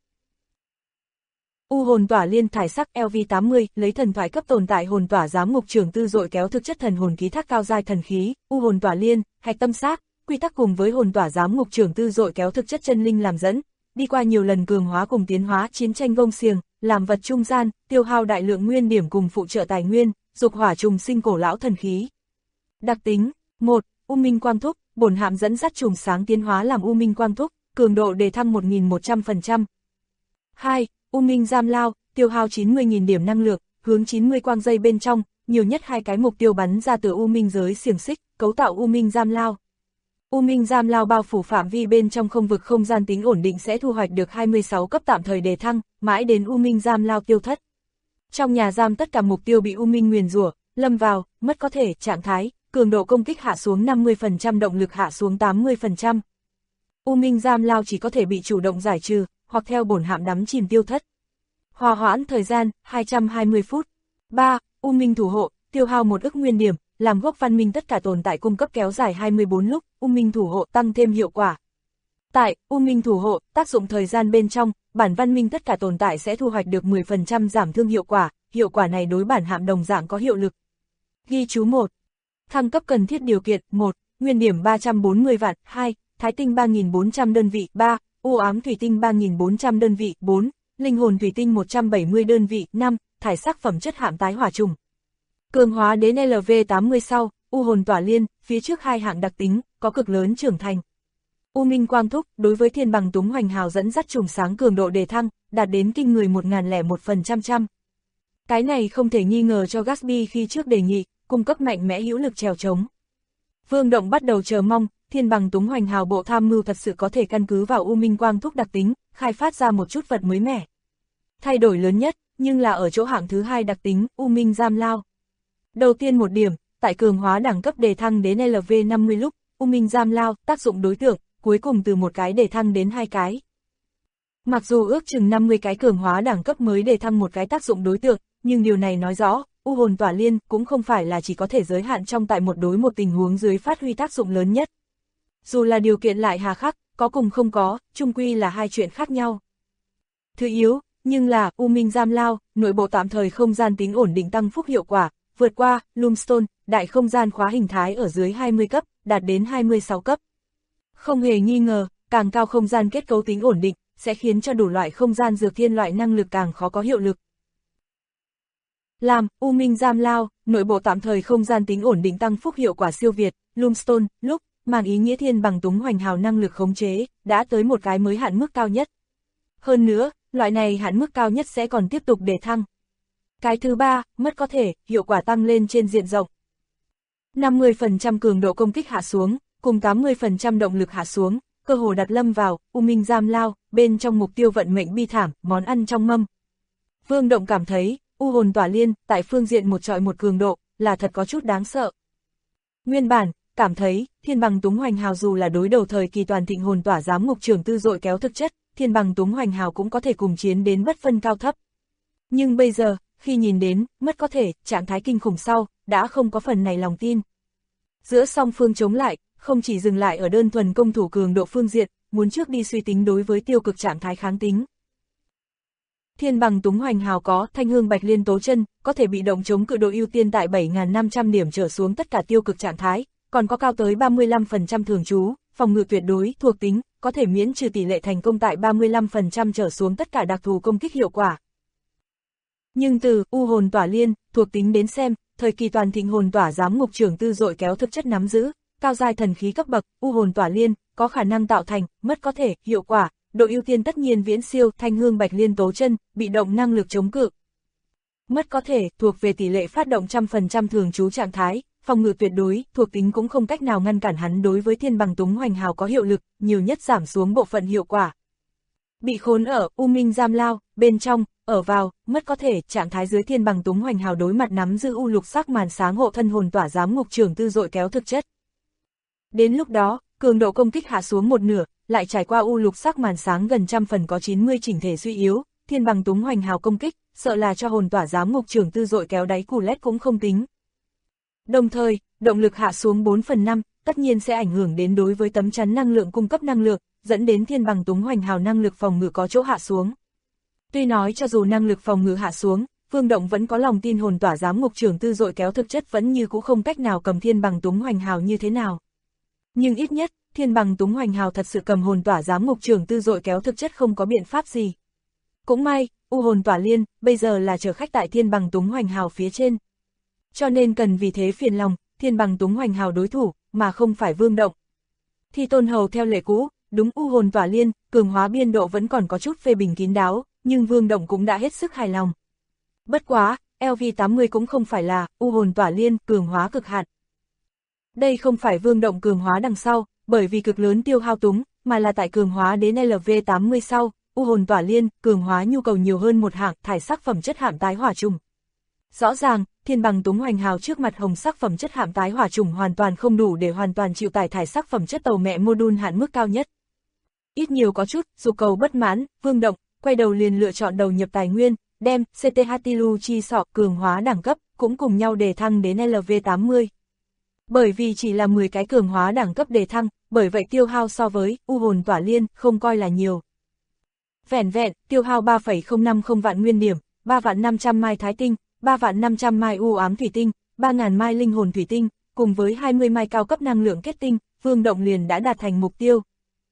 S2: U hồn tỏa liên thải sắc LV80, lấy thần thoại cấp tồn tại hồn tỏa giám ngục trưởng tư dội kéo thực chất thần hồn ký thác cao giai thần khí, u hồn tỏa liên, hạch tâm xác, quy tắc cùng với hồn tỏa giám ngục trưởng tư dội kéo thực chất chân linh làm dẫn, đi qua nhiều lần cường hóa cùng tiến hóa chiến tranh gông xiềng, làm vật trung gian, tiêu hao đại lượng nguyên điểm cùng phụ trợ tài nguyên, dục hỏa trùng sinh cổ lão thần khí. Đặc tính: 1. U Minh Quang Thúc, bổn hạm dẫn dắt trùng sáng tiến hóa làm U Minh Quang Thúc, cường độ đề thăng 1100%. 2. U Minh Giam Lao, tiêu hao 90.000 điểm năng lượng, hướng 90 quang dây bên trong, nhiều nhất 2 cái mục tiêu bắn ra từ U Minh giới xiềng xích, cấu tạo U Minh Giam Lao. U Minh Giam Lao bao phủ phạm vi bên trong không vực không gian tính ổn định sẽ thu hoạch được 26 cấp tạm thời đề thăng, mãi đến U Minh Giam Lao tiêu thất. Trong nhà giam tất cả mục tiêu bị U Minh nguyền rủa, lâm vào, mất có thể, trạng thái, cường độ công kích hạ xuống 50%, động lực hạ xuống 80%. U Minh Giam Lao chỉ có thể bị chủ động giải trừ, hoặc theo bổn hạm đắm chìm tiêu thất. Hòa hoãn thời gian, 220 phút. 3. U Minh Thủ Hộ, tiêu hao 1 ức nguyên điểm, làm gốc văn minh tất cả tồn tại cung cấp kéo dài 24 lúc, U Minh Thủ Hộ tăng thêm hiệu quả. Tại U Minh Thủ Hộ, tác dụng thời gian bên trong, bản văn minh tất cả tồn tại sẽ thu hoạch được 10% giảm thương hiệu quả này đối bản hạm đồng dạng có hiệu lực. Ghi chú 1. Thăng cấp cần thiết điều kiện: 1. Nguyên điểm 340 vạn, 2. Thái tinh 3.400 đơn vị, 3. U ám thủy tinh 3.400 đơn vị, 4. Linh hồn thủy tinh 170 đơn vị, 5. Thải sắc phẩm chất hạm tái hỏa trùng. Cường hóa đến LV80 sau, U hồn tỏa liên, phía trước 2 hạng đặc tính, có cực lớn trưởng thành. U Minh Quang Thúc, đối với thiên bằng túng hoành hào dẫn dắt trùng sáng cường độ đề thăng, đạt đến kinh người 1001%. Cái này không thể nghi ngờ cho Gatsby khi trước đề nghị, cung cấp mạnh mẽ hữu lực trèo trống. Vương Động bắt đầu chờ mong, thiên bằng túng hoành hào bộ tham mưu thật sự có thể căn cứ vào U Minh Quang Thúc đặc tính, khai phát ra một chút vật mới mẻ. Thay đổi lớn nhất, nhưng là ở chỗ hạng thứ 2 đặc tính, U Minh Giam Lao. Đầu tiên một điểm, tại cường hóa đẳng cấp đề thăng đến LV50 lúc, U Minh Giam Lao, tác dụng đối tượng, cuối cùng từ 1 cái đề thăng đến 2 cái. Mặc dù ước chừng 50 cái cường hóa đẳng cấp mới đề thăng 1 cái tác dụng đối tượng, nhưng điều này nói rõ, U hồn tỏa liên cũng không phải là chỉ có thể giới hạn trong tại 1 đối 1 tình huống dưới phát huy tác dụng lớn nhất. Dù là điều kiện lại hà khắc, có cùng không có, chung quy là 2 chuyện khác nhau. Thứ yếu, nhưng là U Minh Giam Lao, nội bộ tạm thời không gian tính ổn định tăng phúc hiệu quả, vượt qua Loomstone, đại không gian khóa hình thái ở dưới 20 cấp, đạt đến 26 cấp. Không hề nghi ngờ, càng cao không gian kết cấu tính ổn định, sẽ khiến cho đủ loại không gian dược thiên loại năng lực càng khó có hiệu lực. Làm U Minh Giam Lao, nội bộ tạm thời không gian tính ổn định tăng phúc hiệu quả siêu việt, Loomstone, lúc, mang ý nghĩa thiên bằng túng hoành hào năng lực khống chế, đã tới một cái mới hạn mức cao nhất. Hơn nữa, loại này hạn mức cao nhất sẽ còn tiếp tục đề thăng. Cái thứ 3, mất có thể, hiệu quả tăng lên trên diện rộng. 50% cường độ công kích hạ xuống, cùng 80% động lực hạ xuống, cơ hồ đặt lâm vào, U Minh Giam Lao, bên trong mục tiêu vận mệnh bi thảm, món ăn trong mâm. Vương Động cảm thấy, U hồn tỏa liên, tại phương diện một trọi một cường độ, là thật có chút đáng sợ. Nguyên bản, cảm thấy, thiên bằng túng hoành hào dù là đối đầu thời kỳ toàn thịnh hồn tỏa giám ngục trưởng tư dội kéo thực chất, thiên bằng túng hoành hào cũng có thể cùng chiến đến bất phân cao thấp. Nhưng bây giờ, khi nhìn đến, mất có thể, trạng thái kinh khủng sau, đã không có phần này lòng tin. Giữa song phương chống lại, không chỉ dừng lại ở đơn thuần công thủ cường độ phương diện, muốn trước đi suy tính đối với tiêu cực trạng thái kháng tính. Thiên bằng túng hoành hào có thanh hương bạch liên tố chân, có thể bị động chống cự độ ưu tiên tại 7.500 điểm trở xuống tất cả tiêu cực trạng thái, còn có cao tới 35% thường trú, phòng ngự tuyệt đối, thuộc tính, có thể miễn trừ tỷ lệ thành công tại 35% trở xuống tất cả đặc thù công kích hiệu quả. Nhưng từ U hồn tỏa liên, thuộc tính đến xem, thời kỳ toàn thịnh hồn tỏa giám ngục trưởng tư dội kéo thực chất nắm giữ, cao giai thần khí cấp bậc, U hồn tỏa liên, có khả năng tạo thành, mất có thể, hiệu quả, độ ưu tiên tất nhiên viễn siêu, thanh hương bạch liên tố chân, bị động năng lực chống cự. Mất có thể, thuộc về tỷ lệ phát động 100% thường trú trạng thái, phòng ngự tuyệt đối, thuộc tính cũng không cách nào ngăn cản hắn đối với thiên bằng túng hoành hào có hiệu lực, nhiều nhất giảm xuống bộ phận hiệu quả. Bị khốn ở U minh giam lao, bên trong, ở vào, mất có thể, trạng thái dưới thiên bằng túng hoành hào đối mặt nắm giữ U lục sắc màn sáng hộ thân hồn tỏa giám ngục trưởng tư dội kéo thực chất. Đến lúc đó, cường độ công kích hạ xuống một nửa, lại trải qua U lục sắc màn sáng gần trăm phần có 90 chỉnh thể suy yếu, thiên bằng túng hoành hào công kích, sợ là cho hồn tỏa giám ngục trưởng tư dội kéo đáy củ lét cũng không tính. Đồng thời, động lực hạ xuống 4/5, tất nhiên sẽ ảnh hưởng đến đối với tấm chắn năng lượng cung cấp năng lượng, dẫn đến thiên bằng túng hoành hào năng lực phòng ngự có chỗ hạ xuống. Tuy nói cho dù năng lực phòng ngự hạ xuống, Vương Động vẫn có lòng tin hồn tỏa giám ngục trưởng tư dội kéo thực chất vẫn như cũ không cách nào cầm thiên bằng túng hoành hào như thế nào. Nhưng ít nhất, thiên bằng túng hoành hào thật sự cầm hồn tỏa giám ngục trưởng tư dội kéo thực chất không có biện pháp gì. Cũng may, U hồn tỏa liên, bây giờ là chở khách tại thiên bằng túng hoành hào phía trên. Cho nên cần vì thế phiền lòng, thiên bằng túng hoành hào đối thủ, mà không phải Vương Động. Thì Tôn Hầu theo lệ cũ, đúng U hồn tỏa liên, cường hóa biên độ vẫn còn có chút phê bình kín đáo, nhưng Vương Động cũng đã hết sức hài lòng. Bất quá, LV80 cũng không phải là U hồn tỏa liên, cường hóa cực hạn. Đây không phải Vương Động cường hóa đằng sau, bởi vì cực lớn tiêu hao túng, mà là tại cường hóa đến LV80 sau, U hồn tỏa liên, cường hóa nhu cầu nhiều hơn một hạng thải sắc phẩm chất hạm tái hỏa trùng. Rõ ràng, thiên bằng túng hoành hào trước mặt hồng sắc phẩm chất hạm tái hỏa trùng hoàn toàn không đủ để hoàn toàn chịu tải thải sắc phẩm chất tàu mẹ module hạn mức cao nhất. Ít nhiều có chút, dù cầu bất mãn, Vương Động, quay đầu liền lựa chọn đầu nhập tài nguyên, đem CTH Tilu chi sọ cường hóa đẳng cấp, cũng cùng nhau đề thăng đến LV80. Bởi vì chỉ là 10 cái cường hóa đẳng cấp đề thăng, bởi vậy tiêu hao so với U hồn tỏa liên không coi là nhiều. Vẻn vẹn, tiêu hao 3,050 vạn nguyên điểm, 3.500 mai thái tinh, 3.500 mai u ám thủy tinh, 3.000 mai linh hồn thủy tinh, cùng với 20 mai cao cấp năng lượng kết tinh, Vương Động liền đã đạt thành mục tiêu.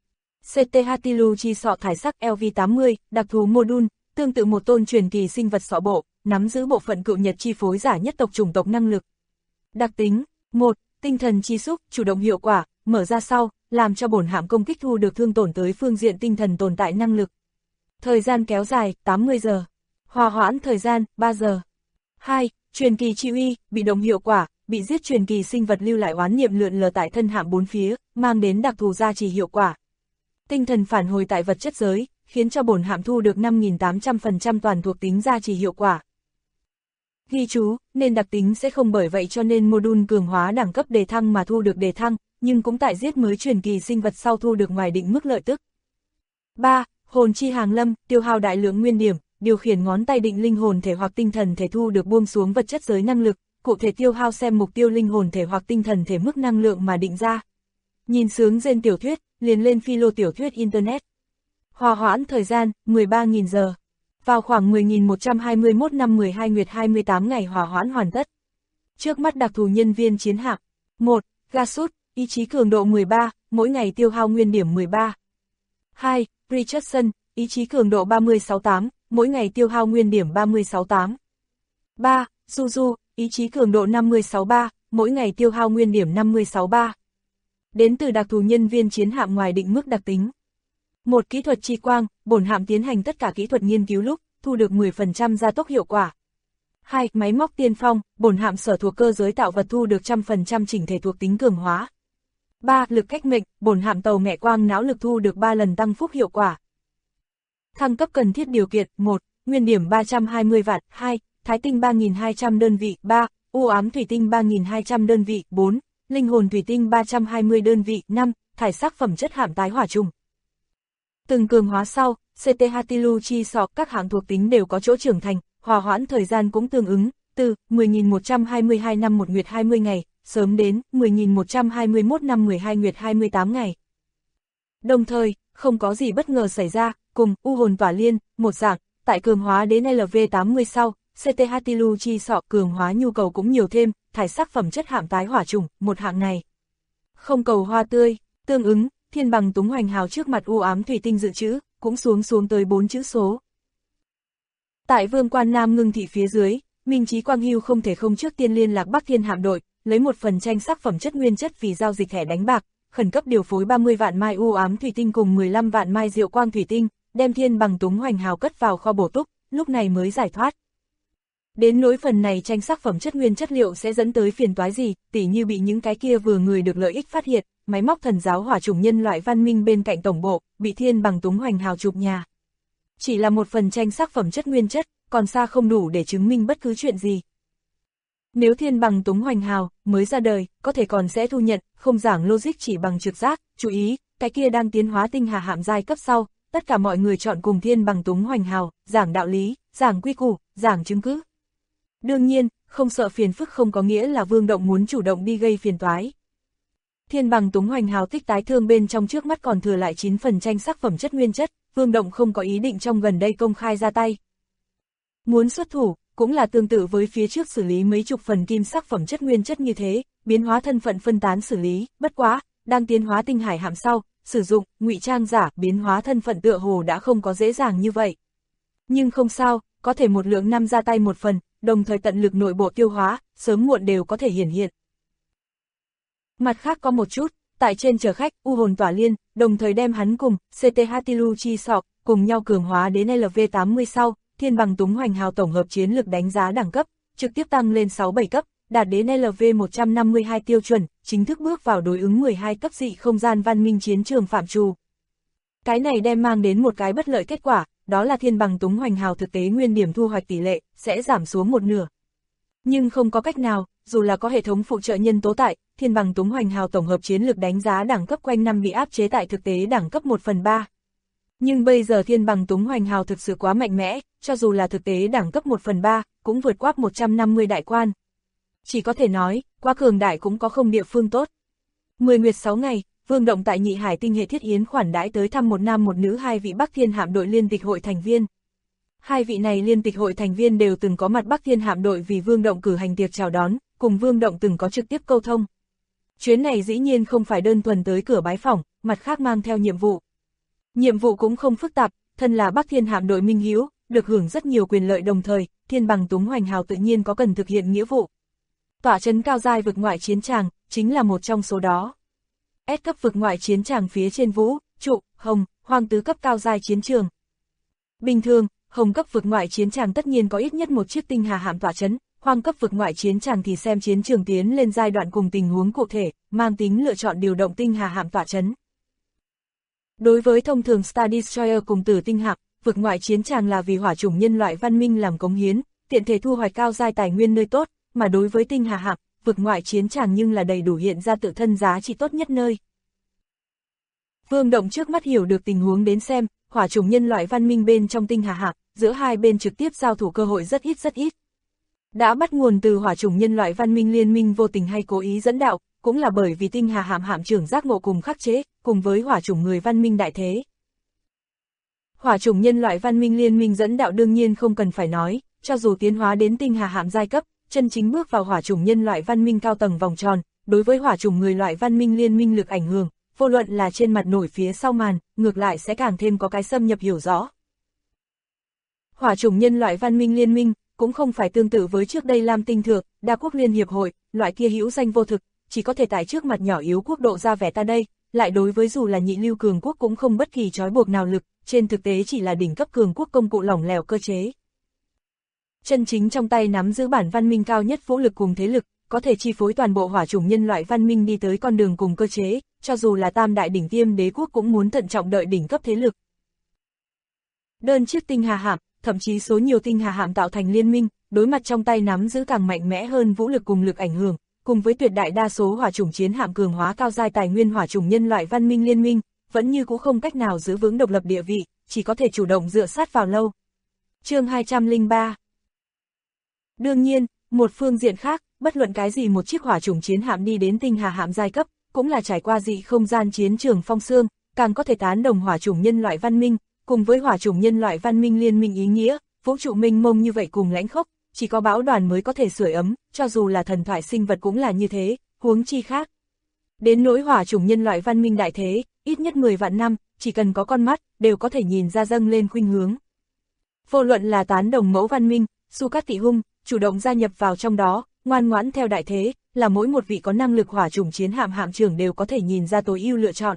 S2: CTH Tilu chi sọ thải sắc LV80, đặc thù module, tương tự một tôn truyền kỳ sinh vật sọ bộ, nắm giữ bộ phận cựu nhật chi phối giả nhất tộc chủng tộc năng lực. Đặc tính 1. Tinh thần chi xúc, chủ động hiệu quả, mở ra sau, làm cho bổn hạm công kích thu được thương tổn tới phương diện tinh thần tồn tại năng lực. Thời gian kéo dài, 80 giờ. Hòa hoãn thời gian, 3 giờ. 2. Truyền kỳ chi uy, bị động hiệu quả, bị giết truyền kỳ sinh vật lưu lại oán niệm lượn lờ tại thân hạm bốn phía, mang đến đặc thù gia trì hiệu quả. Tinh thần phản hồi tại vật chất giới, khiến cho bổn hạm thu được 5.800% toàn thuộc tính gia trì hiệu quả. Ghi chú, nên đặc tính sẽ không bởi vậy cho nên module cường hóa đẳng cấp đề thăng mà thu được đề thăng, nhưng cũng tại giết mới truyền kỳ sinh vật sau thu được ngoài định mức lợi tức. 3. Hồn chi hàng lâm, tiêu hao đại lượng nguyên điểm, điều khiển ngón tay định linh hồn thể hoặc tinh thần thể thu được buông xuống vật chất giới năng lực, cụ thể tiêu hao xem mục tiêu linh hồn thể hoặc tinh thần thể mức năng lượng mà định ra. Nhìn sướng gen tiểu thuyết, liền lên philo tiểu thuyết Internet. Hòa hoãn thời gian, 13.000 giờ. Vào khoảng 10.121 năm 12 nguyệt 28 ngày hòa hoãn hoàn tất. Trước mắt đặc thù nhân viên chiến hạm. 1. Gasut, ý chí cường độ 13, mỗi ngày tiêu hao nguyên điểm 13. 2. Richardson, ý chí cường độ 3068, mỗi ngày tiêu hao nguyên điểm 3068. 3. Juju, ý chí cường độ 5063, mỗi ngày tiêu hao nguyên điểm 5063. Đến từ đặc thù nhân viên chiến hạm ngoài định mức đặc tính. 1. Kỹ thuật chi quang, bổn hạm tiến hành tất cả kỹ thuật nghiên cứu lúc, thu được 10% gia tốc hiệu quả. 2. Máy móc tiên phong, bổn hạm sở thuộc cơ giới tạo vật thu được 100% chỉnh thể thuộc tính cường hóa. 3. Lực cách mệnh, bổn hạm tàu mẹ quang não lực thu được 3 lần tăng phúc hiệu quả. Thăng cấp cần thiết điều kiện: 1. Nguyên điểm 320 vạn, 2. Thái tinh 3.200 đơn vị, 3. U ám thủy tinh 3.200 đơn vị, 4. Linh hồn thủy tinh 320 đơn vị, 5. Thải sắc phẩm chất hạm tái hỏa trùng. Từng cường hóa sau, CTH Tilu chi sọ các hạng thuộc tính đều có chỗ trưởng thành, hòa hoãn thời gian cũng tương ứng, từ 10.122 năm 1 nguyệt 20 ngày, sớm đến 10.121 năm 12 nguyệt 28 ngày. Đồng thời, không có gì bất ngờ xảy ra, cùng U hồn tỏa liên, một dạng, tại cường hóa đến LV80 sau, CT Hatilu chi sọ cường hóa nhu cầu cũng nhiều thêm, thải sắc phẩm chất hạm tái hỏa trùng, một hạng này. Không cầu hoa tươi, tương ứng, thiên bằng túng hoành hào trước mặt u ám thủy tinh dự trữ, cũng xuống tới 4 chữ số. Tại Vương Quan Nam Ngưng thị phía dưới, Minh Chí Quang Hưu không thể không trước tiên liên lạc Bắc Thiên hạm đội, lấy một phần tranh sắc phẩm chất nguyên chất vì giao dịch thẻ đánh bạc, khẩn cấp điều phối 30 vạn mai u ám thủy tinh cùng 15 vạn mai diệu quang thủy tinh, đem thiên bằng túng hoành hào cất vào kho bổ túc, lúc này mới giải thoát. Đến nỗi phần này tranh sắc phẩm chất nguyên chất liệu sẽ dẫn tới phiền toái gì, tỉ như bị những cái kia vừa người được lợi ích phát hiện, máy móc thần giáo hỏa chủng nhân loại văn minh bên cạnh tổng bộ, bị thiên bằng túng hoành hào chụp nhà. Chỉ là một phần tranh sắc phẩm chất nguyên chất, còn xa không đủ để chứng minh bất cứ chuyện gì. Nếu thiên bằng túng hoành hào, mới ra đời, có thể còn sẽ thu nhận, không giảng logic chỉ bằng trực giác, chú ý, cái kia đang tiến hóa tinh hà hạm giai cấp sau, tất cả mọi người chọn cùng thiên bằng túng hoành hào, giảng đạo lý, giảng quy củ, giảng chứng cứ. Đương nhiên, không sợ phiền phức không có nghĩa là Vương Động muốn chủ động đi gây phiền toái. Thiên bằng túng hoành hào tích tái thương bên trong trước mắt còn thừa lại 9 phần tranh sắc phẩm chất nguyên chất, Vương Động không có ý định trong gần đây công khai ra tay. Muốn xuất thủ, cũng là tương tự với phía trước xử lý mấy chục phần kim sắc phẩm chất nguyên chất như thế, biến hóa thân phận phân tán xử lý, bất quá, đang tiến hóa tinh hải hạm sau, sử dụng, ngụy trang giả, biến hóa thân phận tựa hồ đã không có dễ dàng như vậy. Nhưng không sao, có thể một lượng năm ra tay một phần, đồng thời tận lực nội bộ tiêu hóa, sớm muộn đều có thể hiển hiện. Mặt khác có một chút, tại trên chở khách, U hồn tỏa liên, đồng thời đem hắn cùng, CT Hatilu chi sọ, cùng nhau cường hóa đến LV80 sau, thiên bằng túng hoành hào tổng hợp chiến lực đánh giá đẳng cấp, trực tiếp tăng lên 6-7 cấp, đạt đến LV152 tiêu chuẩn, chính thức bước vào đối ứng 12 cấp dị không gian văn minh chiến trường phạm trù. Cái này đem mang đến một cái bất lợi kết quả, đó là thiên bằng túng hoành hào thực tế nguyên điểm thu hoạch tỷ lệ, sẽ giảm xuống một nửa. Nhưng không có cách nào, dù là có hệ thống phụ trợ nhân tố tại, thiên bằng túng hoành hào tổng hợp chiến lực đánh giá đẳng cấp quanh năm bị áp chế tại thực tế đẳng cấp 1/3. Nhưng bây giờ thiên bằng túng hoành hào thực sự quá mạnh mẽ, cho dù là thực tế đẳng cấp 1/3, cũng vượt qua 150 đại quan. Chỉ có thể nói, quá cường đại cũng có không địa phương tốt. 10 nguyệt 6 ngày, Vương Động tại Nhị Hải tinh hệ thiết yến khoản đãi tới thăm một nam một nữ hai vị Bắc Thiên hạm đội liên tịch hội thành viên. Hai vị này liên tịch hội thành viên đều từng có mặt Bắc Thiên hạm đội vì Vương Động cử hành tiệc chào đón, cùng Vương Động từng có trực tiếp câu thông. Chuyến này dĩ nhiên không phải đơn thuần tới cửa bái phỏng, mặt khác mang theo nhiệm vụ. Nhiệm vụ cũng không phức tạp, thân là Bắc Thiên hạm đội minh hữu, được hưởng rất nhiều quyền lợi đồng thời, thiên bằng túng hoành hào tự nhiên có cần thực hiện nghĩa vụ. Tỏa trấn cao giai vực ngoại chiến tràng, chính là một trong số đó. S cấp vực ngoại chiến tràng phía trên vũ, trụ, hồng, hoang tứ cấp cao giai chiến trường. Bình thường, hồng cấp vực ngoại chiến tràng tất nhiên có ít nhất một chiếc tinh hà hạm tỏa trấn, hoang cấp vực ngoại chiến tràng thì xem chiến trường tiến lên giai đoạn cùng tình huống cụ thể, mang tính lựa chọn điều động tinh hà hạm tỏa trấn. Đối với thông thường Star Destroyer cùng tử tinh hạm, vực ngoại chiến tràng là vì hỏa chủng nhân loại văn minh làm cống hiến, tiện thể thu hoạch cao giai tài nguyên nơi tốt, mà đối với tinh hà hạm, vực ngoại chiến tràng nhưng là đầy đủ hiện ra tự thân giá trị tốt nhất nơi. Vương Động trước mắt hiểu được tình huống đến xem, hỏa chủng nhân loại văn minh bên trong tinh hà hạm, giữa hai bên trực tiếp giao thủ cơ hội rất ít. Đã bắt nguồn từ hỏa chủng nhân loại văn minh liên minh vô tình hay cố ý dẫn đạo, cũng là bởi vì tinh hà hạm hạm trưởng giác ngộ cùng khắc chế, cùng với hỏa chủng người văn minh đại thế. Hỏa chủng nhân loại văn minh liên minh dẫn đạo đương nhiên không cần phải nói, cho dù tiến hóa đến tinh hà hạm giai cấp, chân chính bước vào hỏa chủng nhân loại văn minh cao tầng vòng tròn, đối với hỏa chủng người loại văn minh liên minh lực ảnh hưởng, vô luận là trên mặt nổi phía sau màn, ngược lại sẽ càng thêm có cái xâm nhập hiểu rõ. Hỏa chủng nhân loại văn minh liên minh cũng không phải tương tự với trước đây Lam Tinh Thượng, Đa Quốc Liên Hiệp Hội, loại kia hữu danh vô thực, chỉ có thể tại trước mặt nhỏ yếu quốc độ ra vẻ ta đây, lại đối với dù là nhị lưu cường quốc cũng không bất kỳ trói buộc nào lực, trên thực tế chỉ là đỉnh cấp cường quốc công cụ lỏng lẻo cơ chế. Chân chính trong tay nắm giữ bản văn minh cao nhất vũ lực cùng thế lực, có thể chi phối toàn bộ hỏa chủng nhân loại văn minh đi tới con đường cùng cơ chế, cho dù là tam đại đỉnh tiêm đế quốc cũng muốn thận trọng đợi đỉnh cấp thế lực. Đơn chiếc tinh hà hạm, thậm chí số nhiều tinh hà hạm tạo thành liên minh, đối mặt trong tay nắm giữ càng mạnh mẽ hơn vũ lực cùng lực ảnh hưởng, cùng với tuyệt đại đa số hỏa chủng chiến hạm cường hóa cao giai tài nguyên hỏa chủng nhân loại văn minh liên minh, vẫn như cũ không cách nào giữ vững độc lập địa vị, chỉ có thể chủ động dựa sát vào lâu. Chương 203. Đương nhiên, một phương diện khác, bất luận cái gì một chiếc hỏa chủng chiến hạm đi đến tinh hà hạm giai cấp, cũng là trải qua dị không gian chiến trường phong xương, càng có thể tán đồng hỏa chủng nhân loại văn minh, cùng với hỏa chủng nhân loại văn minh liên minh ý nghĩa, vũ trụ mênh mông như vậy cùng lãnh khốc, chỉ có bão đoàn mới có thể sưởi ấm, cho dù là thần thoại sinh vật cũng là như thế, huống chi khác. Đến nỗi hỏa chủng nhân loại văn minh đại thế, ít nhất 10 vạn năm, chỉ cần có con mắt, đều có thể nhìn ra dâng lên khuynh hướng. Vô luận là tán đồng mẫu văn minh, Su Cát Tị Hung, chủ động gia nhập vào trong đó, ngoan ngoãn theo đại thế, là mỗi một vị có năng lực hỏa chủng chiến hạm hạm trưởng đều có thể nhìn ra tối ưu lựa chọn.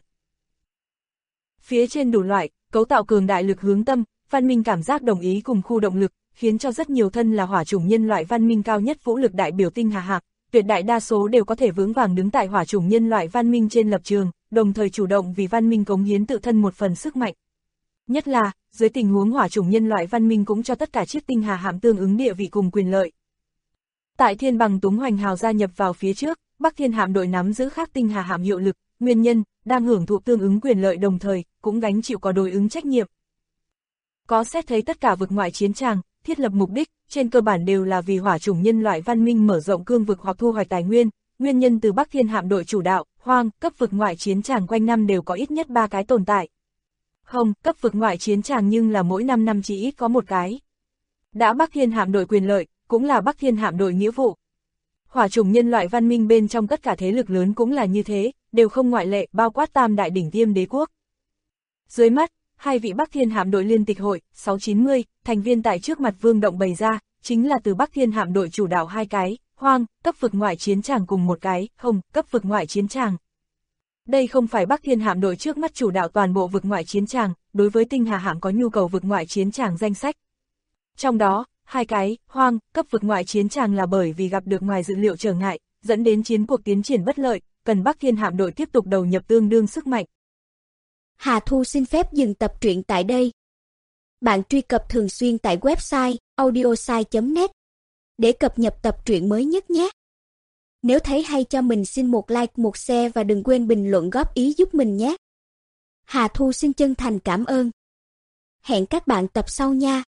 S2: Phía trên đủ loại, cấu tạo cường đại lực hướng tâm, văn minh cảm giác đồng ý cùng khu động lực, khiến cho rất nhiều thân là hỏa chủng nhân loại văn minh cao nhất vũ lực đại biểu tinh hà hạm, tuyệt đại đa số đều có thể vững vàng đứng tại hỏa chủng nhân loại văn minh trên lập trường, đồng thời chủ động vì văn minh cống hiến tự thân một phần sức mạnh. Nhất là, dưới tình huống hỏa chủng nhân loại văn minh cũng cho tất cả chiếc tinh hà hạm tương ứng địa vị cùng quyền lợi. Tại Thiên Bằng Túng Hoành Hào gia nhập vào phía trước, Bắc Thiên hạm đội nắm giữ khác tinh hà hạm hiệu lực, nguyên nhân, đang hưởng thụ tương ứng quyền lợi đồng thời, cũng gánh chịu có đối ứng trách nhiệm. Có xét thấy tất cả vực ngoại chiến tràng, thiết lập mục đích, trên cơ bản đều là vì hỏa chủng nhân loại văn minh mở rộng cương vực hoặc thu hoạch tài nguyên, nguyên nhân từ Bắc Thiên hạm đội chủ đạo, hoang, cấp vực ngoại chiến tràng quanh năm đều có ít nhất 3 cái tồn tại. Hồng, cấp vực ngoại chiến tràng nhưng là mỗi 5 năm chỉ ít có một cái. Đã Bắc Thiên hạm đội quyền lợi, cũng là Bắc Thiên hạm đội nghĩa vụ. Hỏa chủng nhân loại văn minh bên trong tất cả thế lực lớn cũng là như thế, đều không ngoại lệ, bao quát tam đại đỉnh tiêm đế quốc. Dưới mắt, hai vị Bắc Thiên hạm đội liên tịch hội, 690, thành viên tại trước mặt Vương Động bày ra, chính là từ Bắc Thiên hạm đội chủ đạo 2 cái, hoang, cấp vực ngoại chiến tràng cùng một cái, hồng, cấp vực ngoại chiến tràng. Đây không phải Bắc Thiên hạm đội trước mắt chủ đạo toàn bộ vực ngoại chiến tràng, đối với tinh hà hạm có nhu cầu vực ngoại chiến tràng danh sách. Trong đó, 2 cái, hoang, cấp vực ngoại chiến tràng là bởi vì gặp được ngoài dự liệu trở ngại, dẫn đến chiến cuộc tiến triển bất lợi, cần Bắc Thiên hạm đội tiếp tục đầu nhập tương đương sức mạnh.
S3: Hà Thu xin phép dừng tập truyện tại đây. Bạn truy cập thường xuyên tại website audiosai.net để cập nhật tập truyện mới nhất nhé. Nếu thấy hay cho mình xin một like, một share và đừng quên bình luận góp ý giúp mình nhé. Hà Thu xin chân thành cảm ơn. Hẹn các bạn tập sau nha.